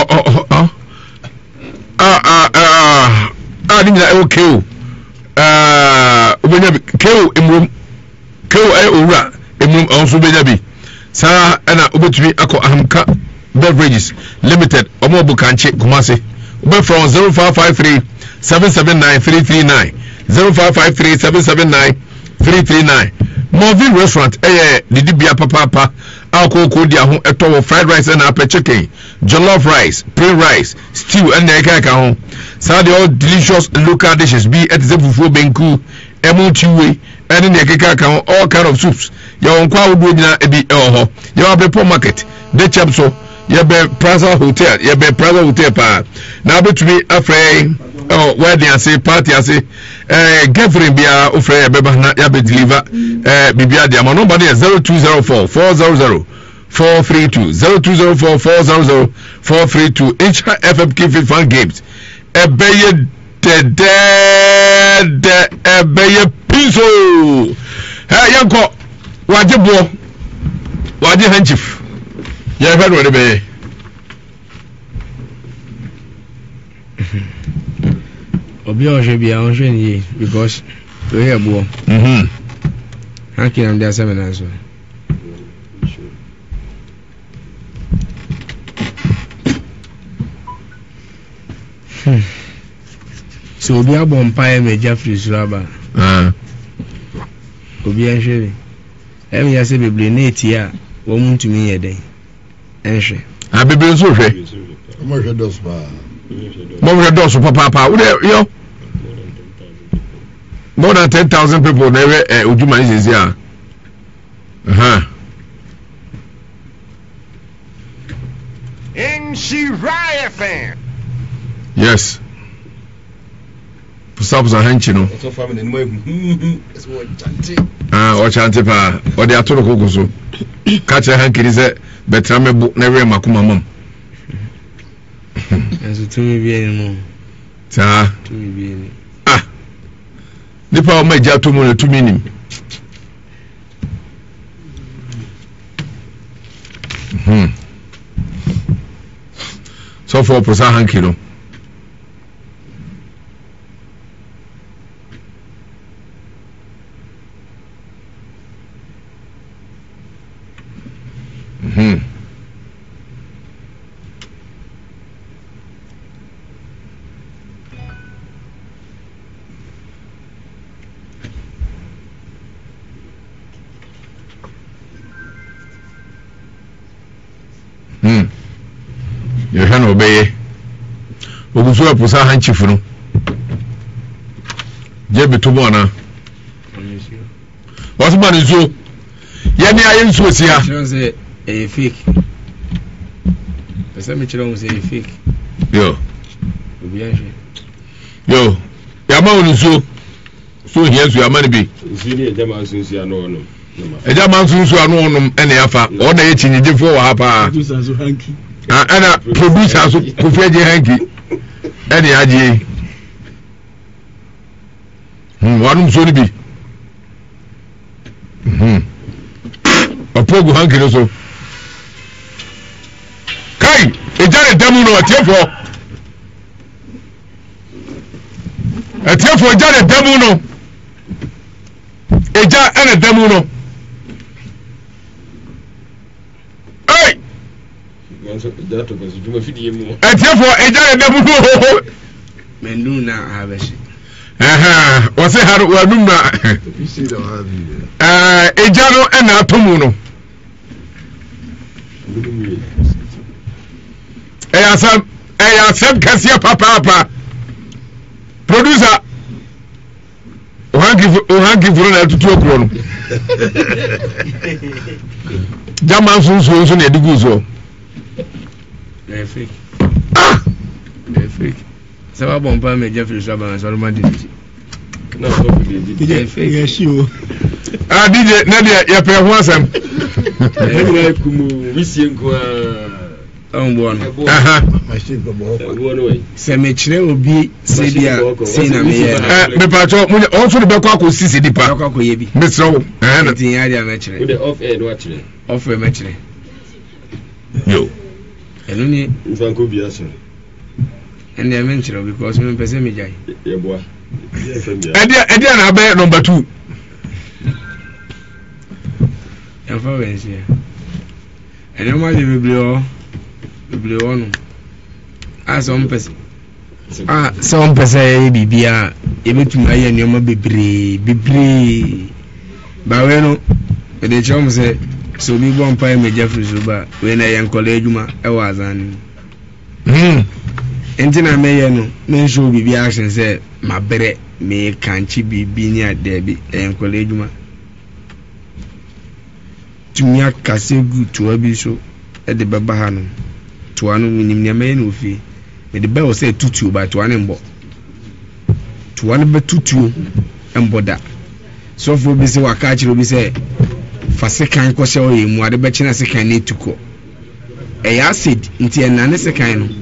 nina okay obenya keo emrum keo owura emrum also benya bi sa na obetumi akọ ahamka beverages limited omo bukanche kumase ube from 0553 779 339 0553 779 339 Movie restaurant didibia papa alcohol dia ho eto fried rice and apple chicken jollof rice plain rice stew and ekaka ho so they all delicious local dishes be at the fufu benku emuchiwe and ne ekaka ho all kind of soups your nkwa wodo nyina ebi ho your abepo market the chapso your be Plaza Hotel your be Plaza Hotel pa na betumi afrey wedding ase party ase gathering bia ofrey beba na ya be deliver bibia dia ma number dey 0204 400 432 0204 400 432 Nhyira FM Keep Fun Games ebeye de ebeye piso yanko waje handkerchief ya fa do be obi oje bia onje ni because we here bo hakin am there 7 as well so obi abom pae me Jeffrey Suraba obi enhwe em ya se bebre na etia wo muntumi ye den enhwe bebre nso hwe More doors papa. Yo. More than 10,000 people never Ujuma is here. In Shiraya fan. Yes. Stops a henchino. Chante pa. Or the Atoro Kokoso. Catch a hanky is a betrame book never Makuma mom. As a 2 million. Ah. The power my job to money to meaning. So for Prosa Hankino. You can obey. Ogusu Prosa Hanchifuno. Jebi Tumona. What's man is you? Yemi ayen so sia. Say a fake. Pesa me chiro say a fake. Yo. Yo. Yama oniso. So here so yama be. Nsini ejama sunsu ano no. Ejama sunsu ano onum ene afa. O na ye chinyije fo wa ha pa. Producer so hanky. Ana producer so kofeje hanky. Ene aje. Wanum so ni bi. Opogu hanky no so. Kai, ejare damu no atiefo. Atiefo ejare damu no. Eja ene damu no. Hey! Atiefo ejare damu no. Menu na habeshi. Wase haru wanum na. Ejaro ena atomu no. Eyasem kasia papa. Producer Ohangi furu na tutu okro no. Jama sunsu na edigu so. Fake. Fake. Sawa bomba me Jeffrey Shaba na Solomon DJ. No, DJ fake. Yes you. DJ Nadia ya pe ho asem. Ene kumu wisie nko Ombo no. Se me chire obi se dia se na me ye. Me pacho mo onso de bekwa ko sisi dipa. Bekwa ko ye bi. Me tro. Na tin ya dia me chire. We the off air no chire. Off air me chire. Yo. Eno ni Franco Biaso. Ene me chire because me pese me jai. Ye boa. Edia na be number 2. Enfa wensia. Ene ma je biblio no. Some person bibia e betum aye nyoma bebre ba we no e de chom se so bi bon pa me Jeffrey Zuba we na yen kola adwuma e wa azan entina me ye no me show bibia action se mabere me kanchi bibi ni ade bi yen kola adwuma tumia kasegu to abi so e de baba ha no to anu minim ne me no fi me de be o say tutu ba to anu mbo to anu be tutu emboda so for bi se waka chiro bi se fa sekan ko se o ye mu ade be china sekan na etuko e ya acid nti en na ne sekan no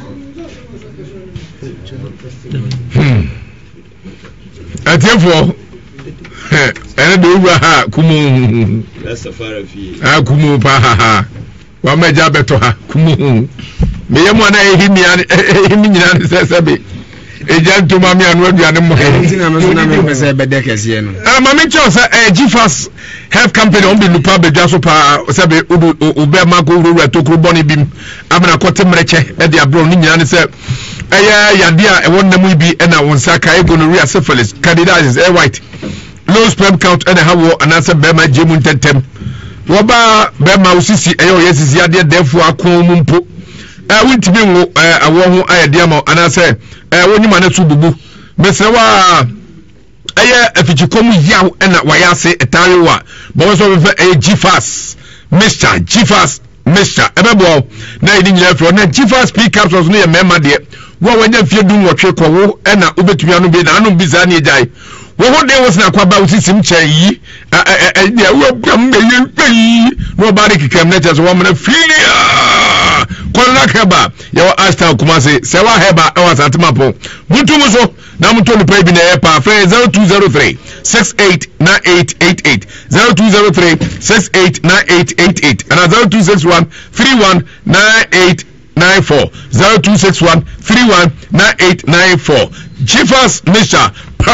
atiefo ene de uwa ha kumu safari fi kumu pa ha wa meja beto ha kumu me yemu na ehimi nyina sesebe eja ntoma mi anu aduane mo nti na me so na me pese be de kese no mama cho se Gfas health company on be lupa bedwa so pa sebe obe ma ko wura tokru boni bim amna kote mreche e de abro ni nyina ne se yade a ewon namu bi na wonsa ka gonorrhea syphilis candidiasis white low sperm count and hawo anasa bema jemu tentem woba bema usisi eyo yesisi ade defo akon mumpo wontimi wo awo ho ayede ama anase wonyima na su bubu mesre wa afichikom yaw na wayase etarewa bo so be GFAS Mr. Ebebo na idi nyina fro na GFAS P capsules no ye mema de wo wanya fie dum wotwe kowo na obetumi anu bi na anu bi za na ejai wo ho de wos na kwaba usisim chan yi dia wo bam be yi no bari kikem na cheso wo mena filia kola keba ya asta kumase se wa heba e wa satmapo mutum so na muto ni pay bi na e pa fe 0203 689888 0203 689888 and 0261 319894 0261 319894 GFAS Mr.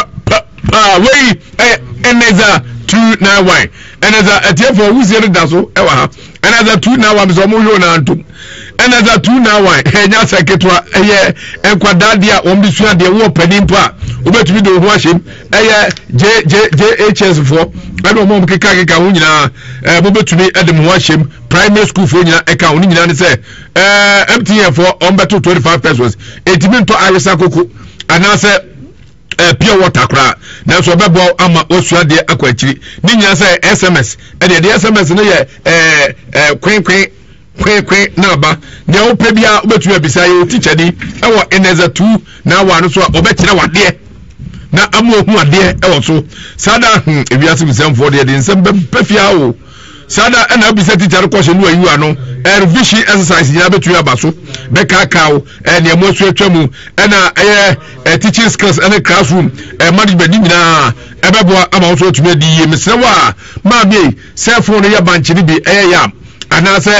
Way eneza 291 eneza atiefo wuzere daso ewa ha eneza 291 so mo yo na antum eneza 291 enya seketwa eye enkwadadia ombisua de wo panimpo a obetumi do ho ahyem eye JHS fo ado mo keka ho nyina bobetumi edem ho ahyem primary school fo nyina eka ho nyina ne se MTN fo ombeto 25 pesos etimi nto aresa koko anase pure water kra na so bebo ama osua de akwachiri ni nya say SMS de SMS no ye kwen na ba ne wo pe bia obetumi abisa ye teacher ni ewo eneza 2 na wa no so obekire wade na amohu ade ewo so sada ebiase bisamfo de nsem bepafia o sada na abisa teacher ko hye no ayu ano revision exercise ya betumi abaso be kakao ne amosu atwamu na teaching skills and classroom management nyina ebebo ama so atumi di ye mesrewa ma bi cell phone ya banchi ni bi ya anase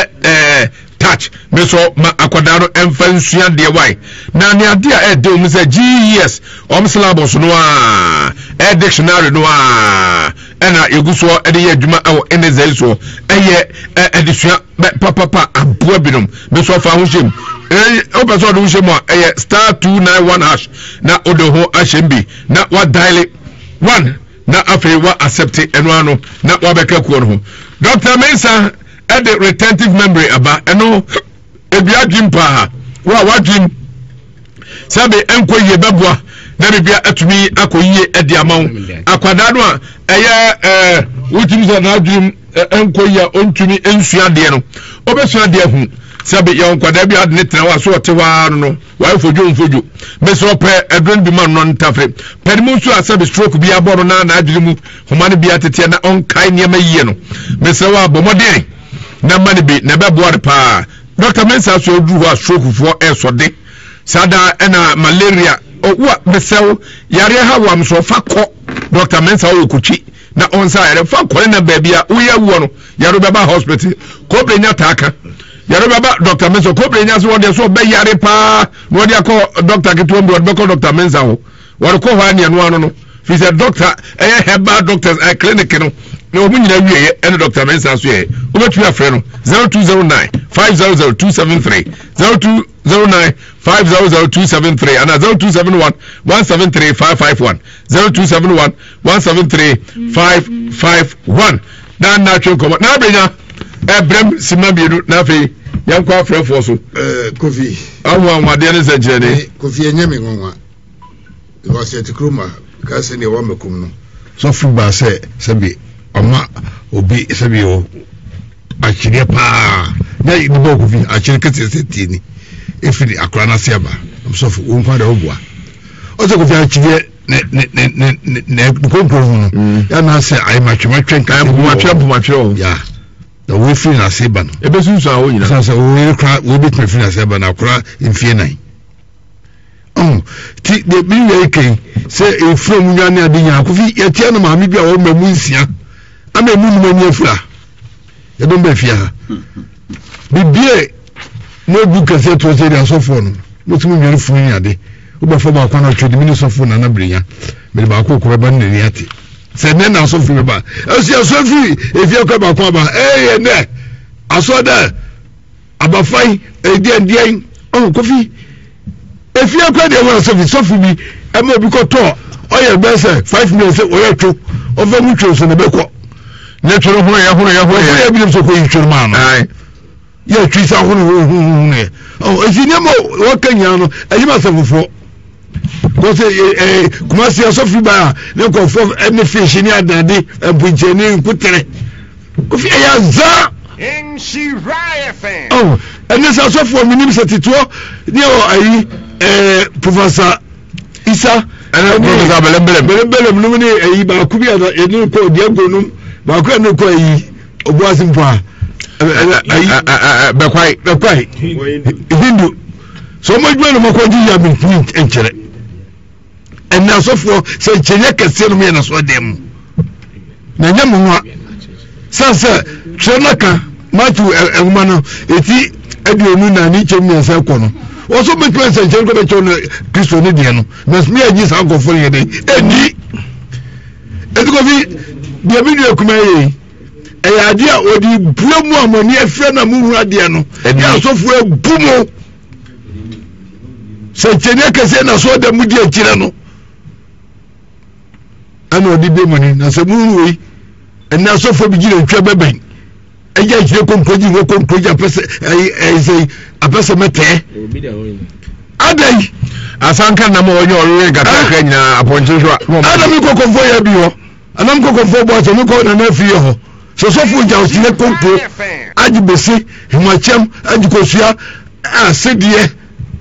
touch me so ma akwadaro emfansua de why na ne ade a de o se GES o syllabus no dictionary no na eguso de ye adwuma awo enezai so edisua papa abua binom me so fa ho shem o be so do shem a *291# na odo ho ahyem bi na wa dial 1 na afei wa accept eno ano na wa beka kuo no ho Dr. Mensa the retentive memory aba eno ebia dwimpa wa dwim sabe enkoye beboa na bibia atumi akoyie edi amawo akwada no a wutimi so na dwim enkoye ontumi ensua de no obesua de hu sabe ye nkwada bia de tena wa so otewa no wa fojo meso pe edron bi man no ntafre pedimu so asabe stroke bia abono na adwirimu homa ne bia tete na onkai niam yie no meso wa bomodin na mani bi na beboa pa Dr. Mensa so dru ho stroke fo esode sada na malaria wa besew yare ha wam so fakọ Dr. Mensa o kuchi na onsa yare fakọ na babia uya wo no yare baba hospital ko brenya taka yare baba Dr. Mensa ko brenya so de so be yare pa no de akọ Dr. Ketuo mbo de ko Dr. Mensa ho wor ko ha ne no no fi se doctor herbal doctors clinic no no munyina wiye and Dr. Mensa so ye obetu afre no 0209 500273 0209 500273 and 0271 173 551 0271 173 551 na chon komo na brenya ebrem simabiru na fe yankwa afre fo so Kofi anwa de ne se ne Kofi enyame ngonwa because it kruma kasi ne wa mekum no so fu ba se bi ama obi sabi o akire pa na ibo Kofi akire kete setini efiri akra na siaba so fu won kwa da obua o se Kofi akire ne kontrol no ya na se ai matwetwen kan bumatwe ya the we feel na siaba no ebesunsu a o nyina so we kra we bit me feel na siaba na akra mfie nan ti de bi we ken se from nwane adinya Kofi yetia no maami bia wo mamu nsia ama emu no mani afura ye don ba fia bibie no bu kase to se dia sofo no mutumu nwere funu ade wo ba fo ba kwa na twedi mini sofo na na brinya me ba ko ko ba ne ate se ne na sofo me ba esi asofi efia ko ba kwa ba ne asoda abafai edien Kofi efia kwa de wa sofi bi ema obi ko to oye gbese 5 minutes oye twu over mu twu so ne beko ne tworo ho ya bi so ko yitwu ma no ya twisa hono ne oh ezinyamo wakanya no ayima safofo ko se kuma se asofi ba ne ko fo ne fish ni adade bunjeni nkutere ko fi ya za Nshira FM. oh ene sa asofi minim setito ne o ayi professor Isa ana professor belembelem no ne ayi ba ku bi ada enu ko diago no ba ku enu ko ayi obuasimpa bekwai hindu so mo gbe no mo ko ji ya bin enchere en asofo se chenye kese no me na so dem na nya monwa sasa chenaka matu enuma no eti aduonu na ni chem me se ko no oso be twen se chenko be chon Kristo ni de no na me aji sa ko fo ye de eni etiko bi de bi de kuma ye ade a odi buamu amoni afre na mu ade no ya asofo ebumo se chenye kese na so dem di akire no ana odi be moni na se mu wi na asofo bi gire ntwa beben eja akire kompoji wo kompoji apese say apese mete adai asanka na mo onye orure gata nyina aponche so ana mi ko konfo ya bi ho ana mi ko konfo bo aso mi ko na na fi ho so sofu ja osile kompo aji bese himachem aji kosua asedie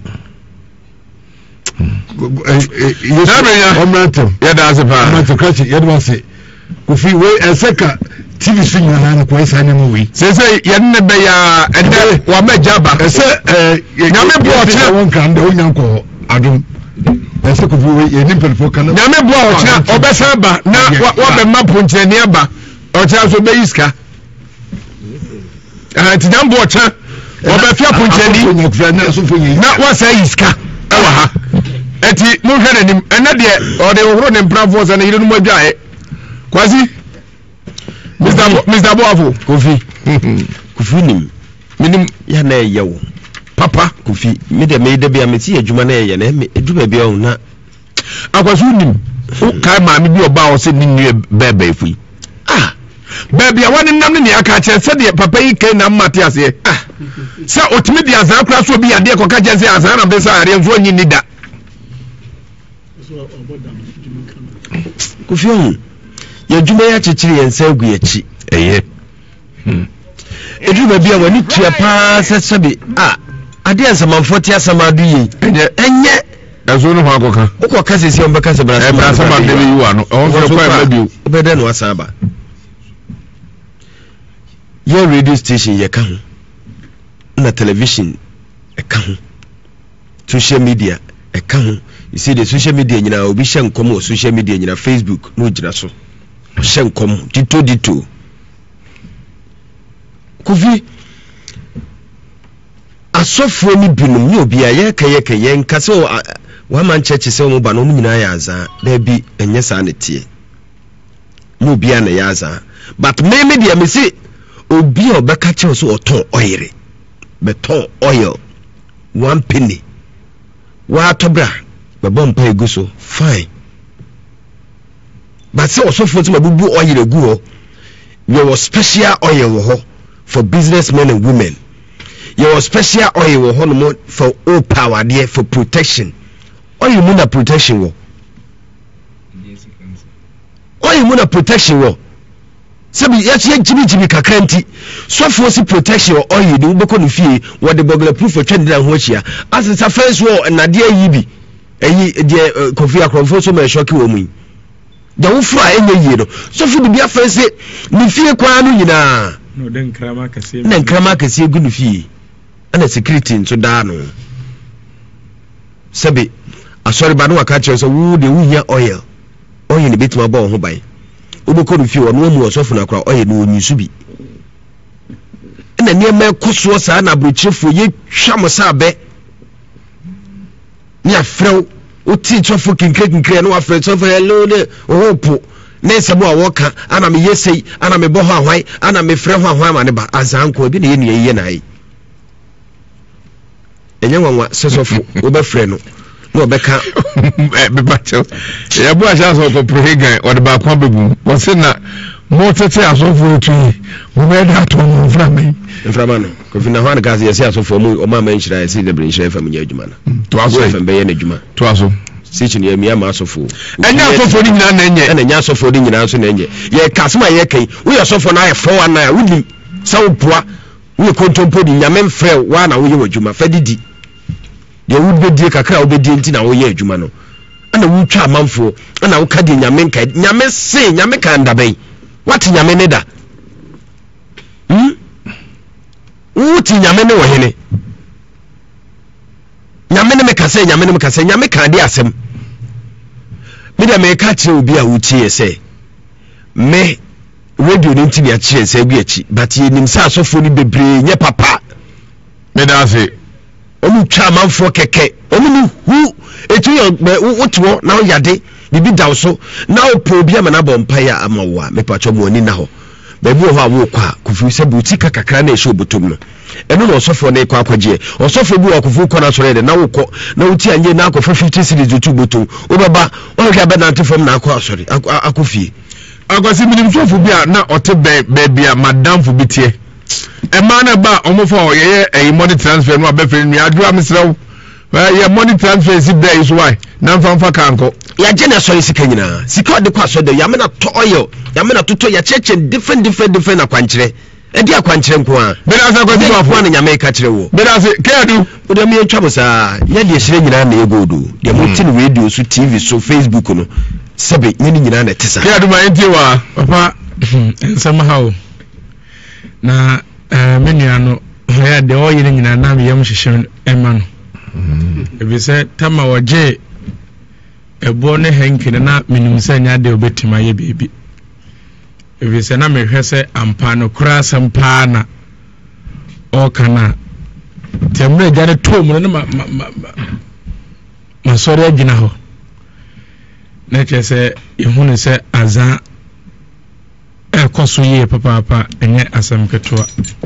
ya da asepa matokrachi ya do say kofi we eseka TV sinya na ko esa ne mo wi se ya ne be ya ene wa majaba ese nyame bo oche won kan de onyan ko adum ese kofi we ye ni pelfo kan nyame bo oche obesa ba na wa be mapo nkyene aba oche so be iska ti nyambo oche obe fia po nkyene na wa say iska ewa ha eti mo hwere nim ene de ode ohoro ne mprafo se ne yire no madwae kwasi Mr. Boafo Kofi nim minim ya na yewo papa Kofi me de me de bia me ti adwuma na ye na me edu ba bia o na akwaso nim kai ma me bi oba o se ninnu bebe efu bebe a wani nam ne aka che se de papa yi kai na mate ase se otimi de azan kra so bi ade ko ka je se azan na be sa are nso nyi ni da Kofi on ya dwuma ya chechiri yensa agu yachi eye edu ba bia wani tua pa sesebe ade ansamanfo ti asamadu yi enye ezo no hwa koka ukoka sesi on beka se brasa sama de yi wa no on so kwa mabiu obede no asaba ye radio station ye ka ho na television e ka ho social media e ka ho you see the social media nyina obi hye nkom o social media nyina Facebook no gira so hye nkom dito Kofi asofo ni binum ni obi aye kayeke nkase wa man church se mo ba no nyina ya azan da bi enye sa ne tie ni obi ana ya azan but me dia me say obi obeka che so oton oil beton oil 1 penny wa tobra be bompa egu so fine but say osofo ti mabubu oil egu ho there was special oil ho for businessmen and women. Your special oil will for all power there for protection. Oil muna protection wo. Oil muna protection wo. Sabi yachi jibi kakranti. So for si protection oil di ubeko no fie what the burglar proof for trend na ho chia. As it's a first war na dia yibi. Eyi de Kofi Akromfo so me shock wo mu. Da wo fra enye yi no. So for the bia first say ni fie kwa no nyina. No den krama kase na krama kase gu no fie ana security nso da no sabi asori ba no waka che so wo de wuhia oil ni betima ba ho ban oboko no fie wono mu osofo na kra oil no onyisu bi na niema koso sa na brochefo ye hwam sa be ni afrew o ti chofo kinkre no afrew so for hello de opo nesebo a woka ana me yesei ana me bo ho ahwan ana me frɛ ho ahwan ma ne ba azanko bi ne ye na yi enye nwanwa sesofo wo be frɛ no no obeka be bacho ya bo asha so ko pregan o de ba kwa bebu wo se na mo tete asofo tu wo be da to no mframa no kofi na hwan gaze yesi asofo mu o ma nhyira yesi de brin hyefa mu nya adwuma na to aso efa be ye na adwuma to aso sichi ne mi ama asofo enya asofo ni nyina na enye na nya asofo ni nyina so na enye ye kasema ye kai wo ye asofo na ye 419 wudi sawo poa wo kontompo di nyame mfrɛ wa na wo ye adwuma fadidi de wo bedie kakra wo bedie nti na wo ye adwuma no ana wo twa amanfo ana wo ka de nyame nka nyame se nyame ka ndabai wati nyame ne da wuti nyame ne wo hene nyame ne mekase nyame ka de asem me da me ka kire obi a wuti yese me radio ni nti ya kire se bi achi but ye nim sa asofo ni bebre nye papa me da se omu twa manfo keke omu ni hu etu yo woto na oyade bibi daw so na opo obi ama na bompa ya amawa me pacho mo ni na ho baby ho awo kwa kufu se butika kakra na ehye obotom no eno no osofo na ekwa akwaje osofo bi okufu kwa na sore de na wokọ na wuti anye na akọ 50 series tu botom obaba o ga be na antifom na akọ asori akofie akwasi minim sofo bi a na ote baby a madam fo bitie e ma na ba omofo ye money transfer no abefe nu adu amsrew ye money transfer si be is why na mfa kanko ya je na so sika nyina sika de kwa so de ya me na to oil ya me na toto ya cheche different akwankyere edi akwankyere nko a be na sa kwasi afọ na nyame ka kire wo be na se kedu o de me ntwa musa ya de hire nyina na egodo de mo tin radio so TV so Facebook no sebe nyini nyina na tisa kedu ma enti wa papa ensama hawo na menua no ya de oyire nyina na me yam hyehyem ema no ebi se tama waje ebo ne henkene na minum se nya de obetima ye bebi ebi se na mehwe se ampa no kura sampa na o kana temre gane tom no ma sori agina ho na chese ihunu se azan ekoso ye papa enye asam ketwa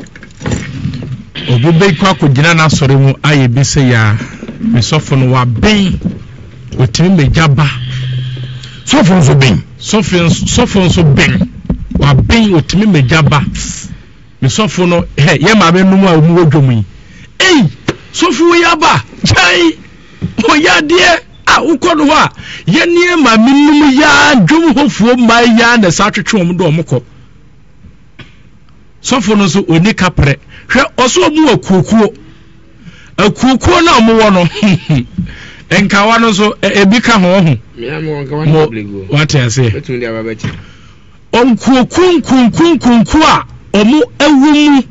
obube kwa kugina na sori mu aye bi se ya mesofo no wa ben otimi mejaba sofo nso ben wa ben otimi mejaba mesofo no ye ma be numu a mu wodwomu yi sofo yaba chai o ya de a ukodo ho a ye nie ma minum ya dwom hofuo mai ya na sa twetwe do omko sofo no so oni kapre hwe oso mu akukuo na omo no enkawa no so ebi ka ho what I say kunku a omo awumu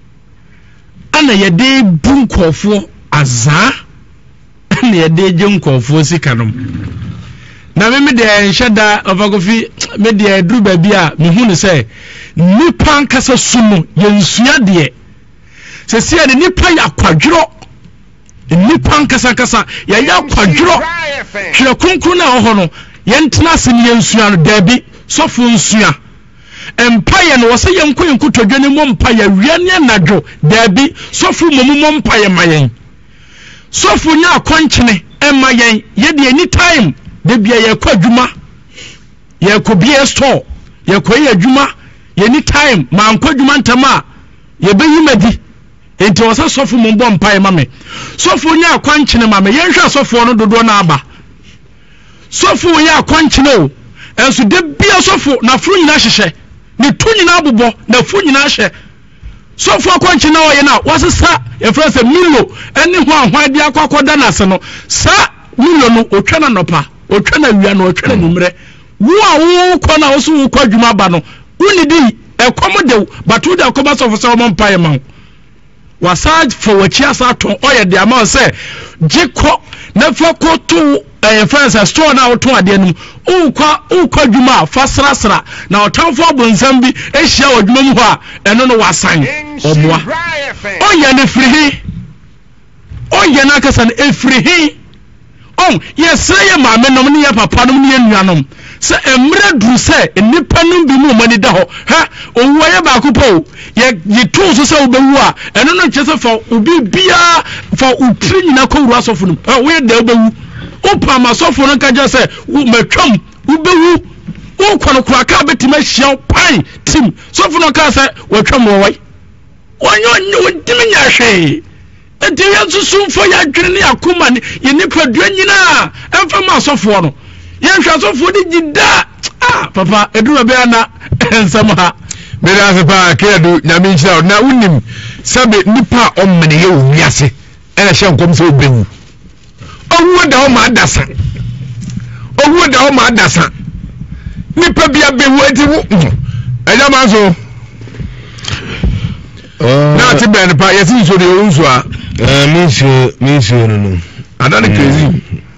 ana yede bunkofo azaa ana yede jenkofo sikanom na me de enhyada ofagofi me de duru ba bi a me hunu se nipa nkasa sumo yensua de se se ne nipa yakwadworo nipa nkasa ya yakwadworo hwe kunku na ho no yentena se ne yensua no dabi sofo nsua empire no wose yenko todwane mo empire wiane anadwo dabi sofo momo empire mayen sofo nya akwankyene emayen ye de anytime de bia ye kwadwuma ye ko bia store ye ko ye adwuma ye anytime ma nkwadwuma ntama ye beyimadi enti wose sofo mo empire mame sofo nya akwankyene mame ye hwa sofo no dodo na aba sofo nya akwankyene o enso de bia sofo na furu nyina hyehye ne tu nyina abobɔ na fu nyina hye sofo akwanchi na oye na wasesa e frase milo eni ho ahwade akwakoda na se no sa milo no otwa na nopa otwa na wia no otwa na numre wo a wo kɔ na wo so wo kɔ dwuma ba no woni di e komodew batu da kɔba sofo se wo mpae ma wasaj for wachi asa ton oye de ama se jekɔ na fa ko to friends store na wo ton ade num ukwa dwuma fa srasra na otamfo abonsam bi ehia wadwuma mu ho a eno no wasan oboa onya ne frihi onya na kasa na efrihi yesre ma menom ne papa nom ne nuanom se emre duru se nipa nom bi mu mani da ho ha owo ye ba kopo ye tu so se obewu a eno no kyese fa obi bia fa utri nyina ko wuru asofo nom wo ye da obewu opa masofo no kaja se metwam ubewu wo kono kraka betima hia pai tim sofo no ka say wotwam woi onyo wodimi nya hwe enti yansusu fo ya dwene ne akoma ne ye nipa dua nyina emfa ma sofo no ye hwa sofo de gida papa edura be ana ensama Beda se pa kedu nyame nchira na unim sabe nipa omene ye owiase ena hye nkom se obewu owu da o ma adasa nipa bia bewu etiwu eja manso na ti ben pa yesi nso de onso a minso no adane crazy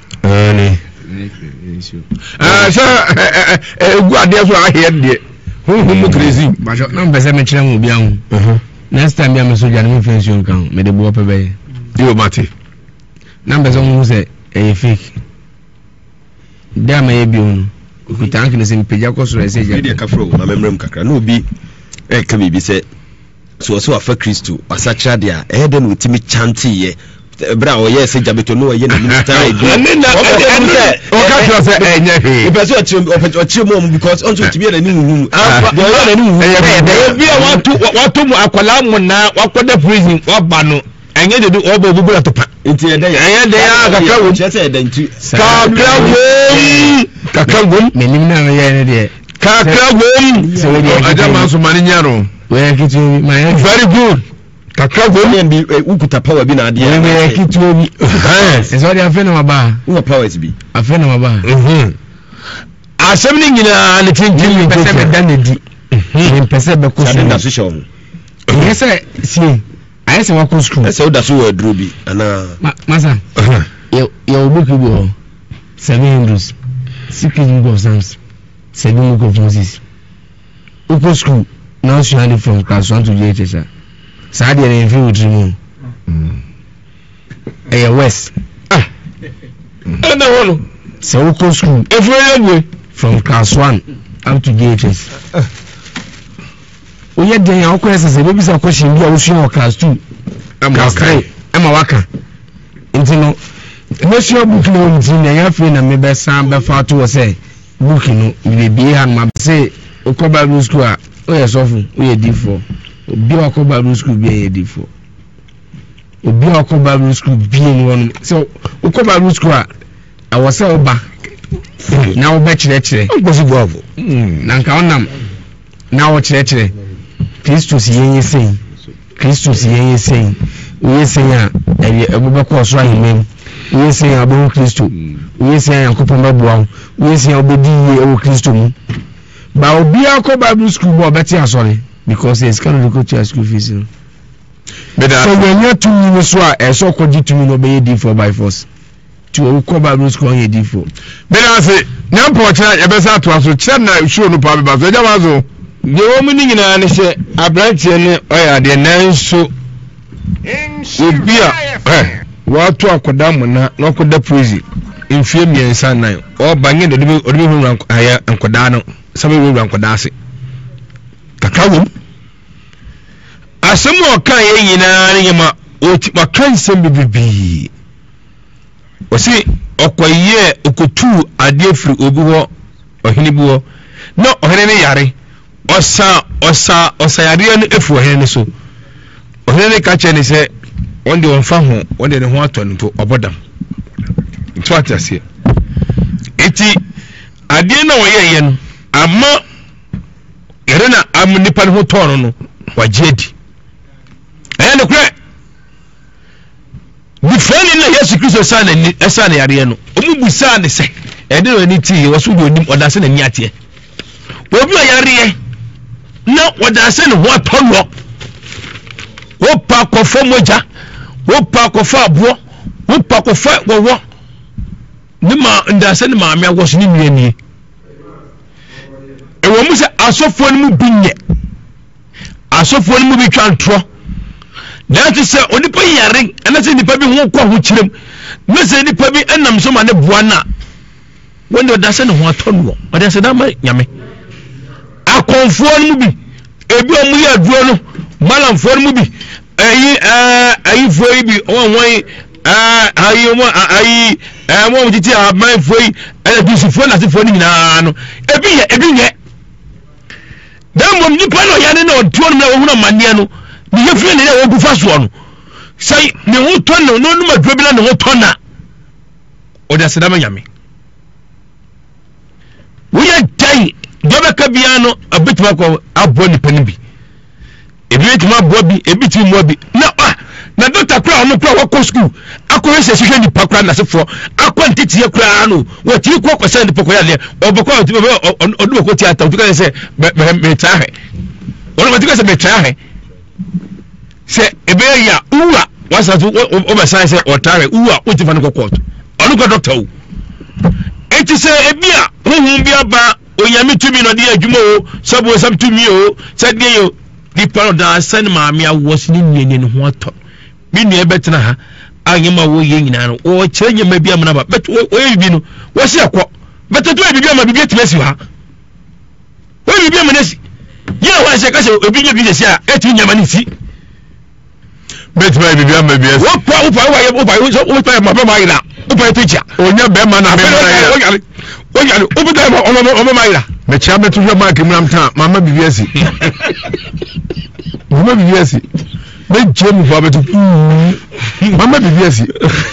egu ade so a here de mu crazy bajo na mbese me kire mu bia hu next time bia me so jani me fension kan me de bo pebe dio mate na mbese mu se e fake da ma ye bi onu ku tank ne se mpeja ko so ese ja dia ka fro ma memrem kakra no bi e ka bibi se so afa Kristo asakra dia e de no timi chante ye bra o ye se jabeto no ye na minister e bi o ka tro se enye he e person o chi mo because on to timi na ni hu bi watu mu akwala mu na wakoda prison waba no enye de obo bubula topa nti ede enye de ya kakra wo chete ede nti kakra wo menim na ye ne de kakra wo ajama so mani nyaro we kitu my very good kakra wo bi ukuta power bi na ade we kitu bi so dia fe na maba wo powers bi afe na maba asem ni nyina ne tintin pese be dan edi pese be ko so da so show yes si ayese wa ko school ese o da so wa duro bi ana masa ya obuku bo 700 6 book of Psalms 7 book of Moses uko school now she from class 1 to JHS sa de na enfi wudrimu west na wono so uko school efure from class 1 up to JHS oye den ya okọ ese be bisa question bi a wo sua class 2 ama waka intino national book no ntino ya fe na me be san be fa to say book no we be han ma say okọ Bible school a o ye sofu o ye D4 obi okọ Bible school bi ye D4 obi okọ Bible school bi no won so okọ Bible school a awose oba na wo be kire ngosi boavo na nka onam na wo kire Christus yenye sen we sen a ebube ko so ahimem we sen a bo Kristo we sen a yakopon babuawo we sen a obedi ye o Kristo mu ba obi akọ Bible school bo beti asori because it's kind of go to school fees no beda so when you to me so a eso ko di to me no be D4 by force to o ko Bible school on D4 beda se nyampo kira ye be sa to aso kira na show no pa be ba so ja ba so de wo mu ni nyina ne se abranche ne oya de nanso obi a wato akoda mu na akoda prison mfie miensa nan o banye de hu aya akoda no sabe hu akoda ase kakawum asem o kan ye nyina ne yema o ti makan sem bibi o si okoye okotu ade firi obi ho ohini bi ho no ohene ne yare osa yare no efu ohene ne so ohene ne ka che ne se onde on fa ho onde ne ho aton to obodam nto atase eti ade na oyeye no amma yare na amnipa ho tono no wajedi ne kure bifani na Yesu Kristo sana yare no omubusa ne se ede no ni ti wo so do nim odase na ni ate obi yare na odase ne ho atono wo pa kofo moja wo pa kofo abo wo pa kofo wowo ni ma ndase ne ma me awoso ni miani e wo mu se asofo ne mu binye asofo ne mu bi twantro na ti se onipa yare ana se nipa bi ho kwa ho kirem na se nipa bi enam so ma ne boa na wonde odase ne ho atono odase da ma nyame akonfo ne mu bi ebi omu ya duo no malam for mu bi ayi foi bi won ayi mo ayi mo titi a man foi dusifo na sifo ni nyina no ebi nye dan mo nipa no ya ne na otuo no na wo huna mane no ni yefie ne wo gufa so no sai ne ho ton no no ma dwo bi na ne ho ton na o da sedama nyame wo ya dai dobe ka bia no abetima ko abo ni pani bi ebi etima abo bi ebi ti mo bi na doctor kura ono kura wo school akọ se hwehwe ni pakura na sefo akọ ntiti ye kura no wo ti ko ko se ni poko ya le oboko odu ko ti ata o tuka se me tahe ono ma tuka se me tahe se ebe ya uwa wasa tu o ba sai se o tahe uwa o ti fa no court ono ko doctor o enti se ebi a huhun bi aba onyame tumi no de adwuma o sabo sam tumi o se de yo di paro da san ma me awo ni nyenye ne ho ato mi nua betena ha anyema wo ye nyina no o kyerenya ma bia mna ba bet o ye bi no wo se akọ beteto e bibia ma bibia timasi ha o bibia ma nasi ye wa se ka se obi nya bi se a eti nyama ni si betuma bibia ma bibia wo pa wo pa ma ba ma ira wo pa to chia onya be ma na be ma o yale o bi da o ma ira me chia betu hwe mark mram ta mama bibia si mama bibia si me jemu fa betu mama bibia si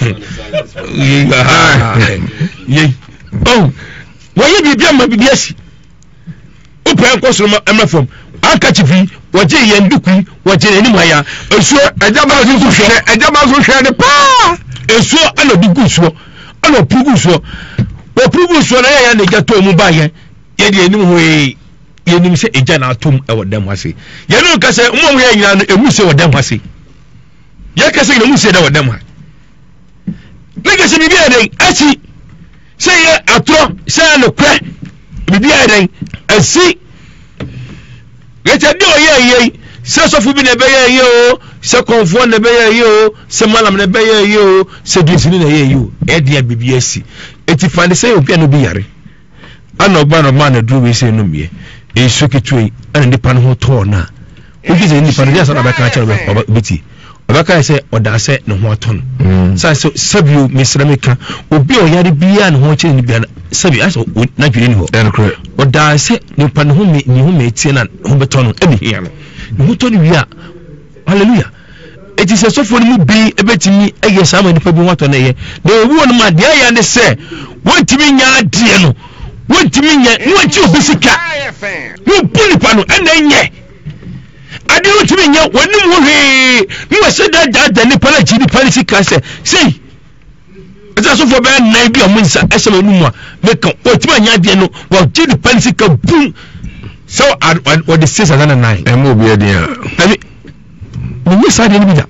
ye oh wo ye bibia ma bibia si o pa ko so ma fom aka chifi wo je ye ndukui wo je ni mwaya esuo ejaba so hwe ne pa esuo ana dugu suo ana pugu suo o pugu suo na ya ne gato mu ba ye de enim ho ye nim se eja na atom e wodam ase ye no ka se mo ye nyina no emu se wodam ase ye ka se emu se da wodam ha nega se bibia den achi se ye atro se no kwe bibia den asi ye te de oye se sofu bi na be ye o se konfo na be ye o se malam na be ye o se disini na ye o e dia bibia si eti fande se obi no bi yare ana ogba no ma na duru we se no mie e so ketwe ana nipa no ho to na obi se nipa no dia sa na be ka cha obeti obaka se oda se no ho to no sa so sabiu misramika obi o yare bia no ho che ni bia sabi aso na dwere ni ho oda se nipa no ho me tie na ho beto no abi hia no ho to ni bia hallelujah eti se so fo ni mu bi ebetimi eye sa ma nipa bi ho to na ye na ewu no ma dia ya ne se wontimi nya adie no wontimi nya wonti obisika wo buli pano ena nye ade wontimi nya wonim wo hwe ni wase da ni pala ji ni pala sika se sei eza so fo be na bi omunsa esema numu a meka wontimi nya ade no wo ji ni pala sika bum so what the 609 em obi adia tabi ni sa de ni bi da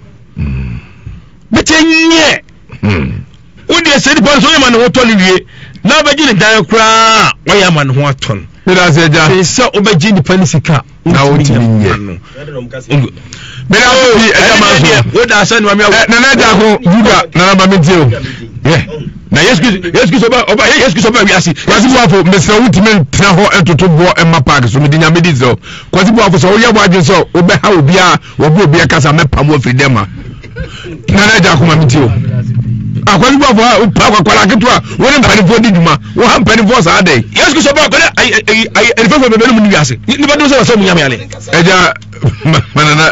betenye wodi ese di pon so yema no woto ni wie na baji ni dan kura wo yama no ho aton mira se ja se obaji ni panisika na wotimi nye mira o bi ejama so wo da sa ni wa mi na na ja ko buga na na ba mi tie o na yesu so ba wiasi kwasi bo afo mesra wutime tena ho etoto bo emma park so medinya medizo kwasi bo afo so wo ye bo adwe so wo be ha obi a wo bo obi akasa mepam wo fridema na na ja ko ma mi tie o akwani bo afo pa kwakwala ketwa wo ne mpani fo di duma wo ha mpani fo sa ade yesu so ba ko ai fefo be mu ni wiase ni ba do so mu nyame ale eja manana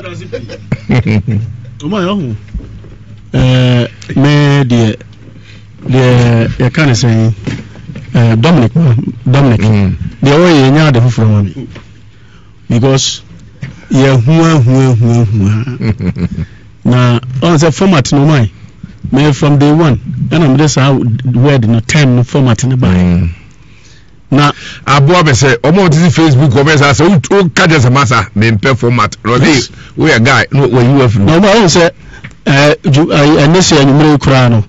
o ma yo me die ya kana say Dominic the way nya the from me because ya hu na on the format no mai me from day one and I'm just how word no 10 format no buy na abo be say omo ti Facebook o be say o ka just massa me format really we a guy no we you have no I say nesi anyumre kura no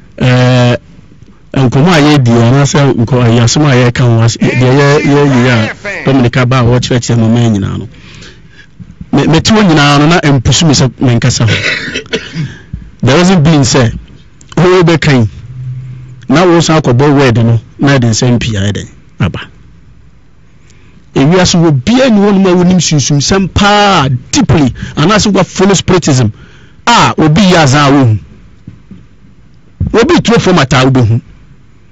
nkomo aye di ona se nko ayasoma aye kan was de ye Dominica ba wo church no man nyina no me ti wo nyina no na empusu me se me nkasa ho there wasn't being said who be kan na wo san akobo word no na de nsem pia den aba ewiaso wo bia ni wonu ma wonim sunsum sempa deeply and as we follow spiritism obi ya za wo obi to format a wo be hu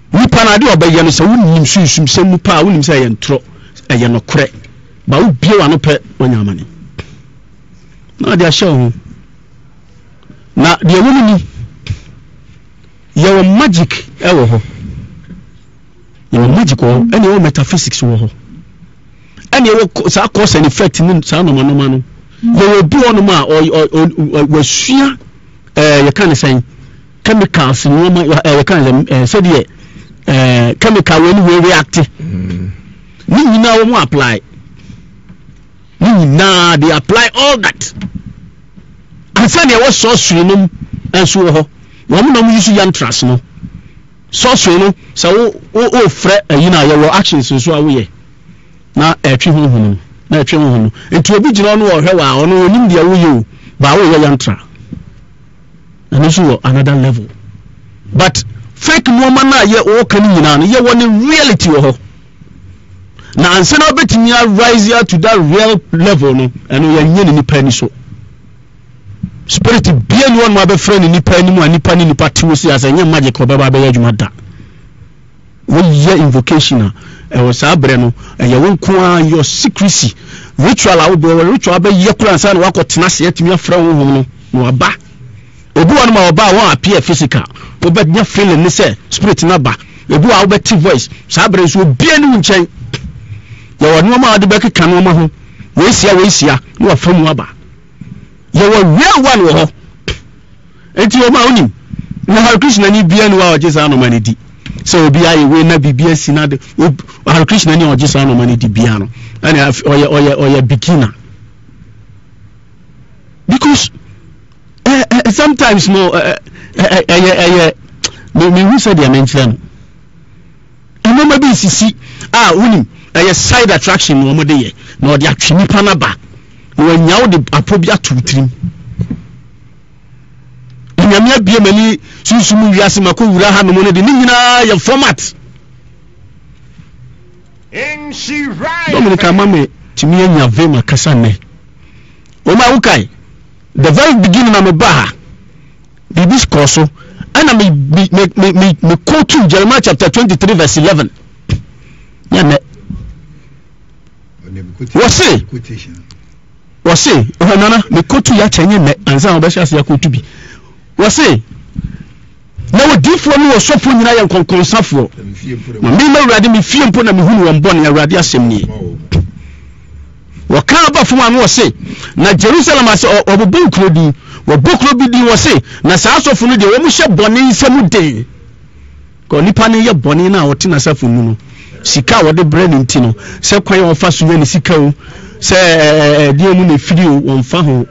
nipa na de obaye no se wonim susum se nipa wonim se yentro eye no kore ba wo bie wa no pe onyamane na de ahye ho na de wonuni yewo magic ewo ho yewo magic ho ene yewo metaphysics wo ho ene yewo sa cause and effect ni sa no no yewo bi ono ma wasua ye kan say chemicals no ma ye kan say de chemical we react ni nyina wo mo apply ni nyina they apply all that ansani wo sorcery no enso ho wo mo no use yantras no sorcery no so wo frɛ ayina ye wo actions so awo ye na etwe ho no na etwe ho no enti obi gina no wo hwɛ wa ono onim dia wo ye o ba wo ye yantra and also another level but fake woman na ye o kan nyina no ye woni reality wo ho na anse na obetimi rise to that real level no eno ye nye ni pa ni so spirit bia ni won ma be friend ni pa ni mu anipa ni nipa tiwo si asa nye magic obeba be adwuma da wo ye invocation e wo sa bre no ye won ko your secrecy ritual awo be ritual be ye kura ansa na wakotena se yatimi afra wo hom no no aba obi won ma oba won appear physical wo be nya feeling ni say spirit na ba obi wa wo be ti voice sa bre so bia ni nchen ye won ma ade be keka no ma ho we sia no wa famu aba ye wo real one wo ho enti o ma onim na Hare Krishna ni bia ni wa ojesa no mani di so obi aye we na bibia sinade Hare Krishna ni ojesa no mani di bia no ani oye beginner because sometimes no me who said the mention no ma bi sisi unim side attraction no mo de ye na odi atwini pa na ba no anyawo de apobia tutrim nyamia bie mani susumu wiase mako wura ha no mo de ni nyina ye format In she right. Dominica mame timi anya vema kasa ne o ma ukai the very beginning na me ba bibis koso ana me quote Jeremiah chapter 23 verse 11 ya ne wose nana me quote ya chenye ne anza obesha ya quote bi wose na wodifo no wosofo nyina ye nkonkonsafo na me awurade me fie mpo na me hunu won bone awurade asem ni waka ba fuma no wose na Jerusalem ase obobo krodi wobokro bi di wose na saa asofo no de wo mu hye bone nsam den ko nipa ne ye bone na wote na safo mu no sika wode bread ntino se kwan wo fa so ne sika o se die mu na firi o won fa ho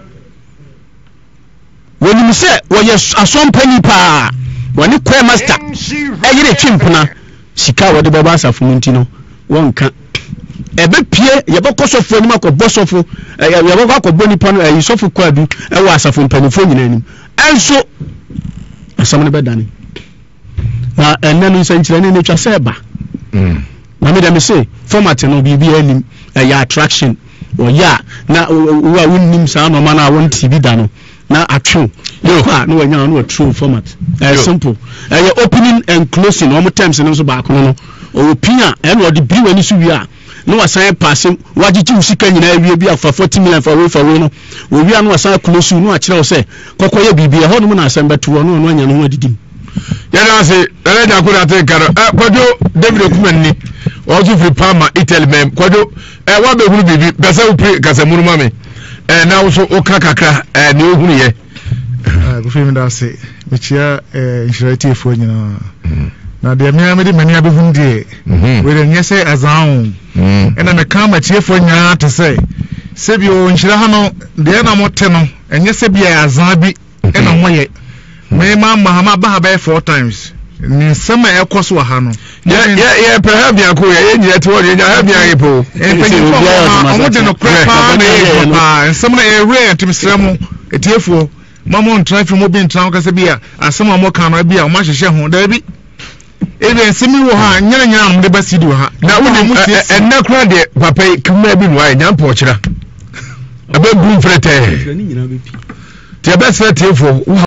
woni mi se wo ye asompani pa woni kwa master eyire twimpuna sika wode baba asafo mu ntino wonka ebe pie ye bokosofo anim akobosofo ye bokọ akoboni pa no ayisofo kwadu e wa asafo mpanifo nyina anim enso asamne bedane na enanu nsankyire ne netwa seba na me dem say format no bibi anim ya attraction o ya na wa wonnim sa no ma na won TV da no na atwo yo kwa no wanya no true format simple opening and closing one times no so ba ko no o pia e no de bi wani so wi a no wasan pass wagigi usika nyina awie bi afa 40 million for we no we wi no wasan close no a kire wo se kokoye bibia ho no na asem beto no no anya no adidim ya na se ele ja ko na te karo kwajo David Okumani o ju free Palma Italy mem kwajo wa be hunu bibi besa wo pre kasa munu mame na wo so o kakra ne o hunu ye go fi mi da se mechia insurance fo nyina na de me amedi mani abehun die we de nyese azan ena me ka ma chiefo nya to say sebi o nhyira ha no de na mote no enye sebi azan bi ena moye me ma mahama ba ba 4 times ni sama ekoso ha no ye perhaps ya ko ye nyira to ye nya bia ye po omo de no kwa na ensam na e re antimsremu etiefo mama on try from obi ntran ka se bia asema mo kan na bia o ma hyehye ho da bi ebe nsemi wo ha nyanya no de basidi wo ha na woni enna kra de papa kuma bi no ay nyampo kyera abe bu mfrete te be sete fo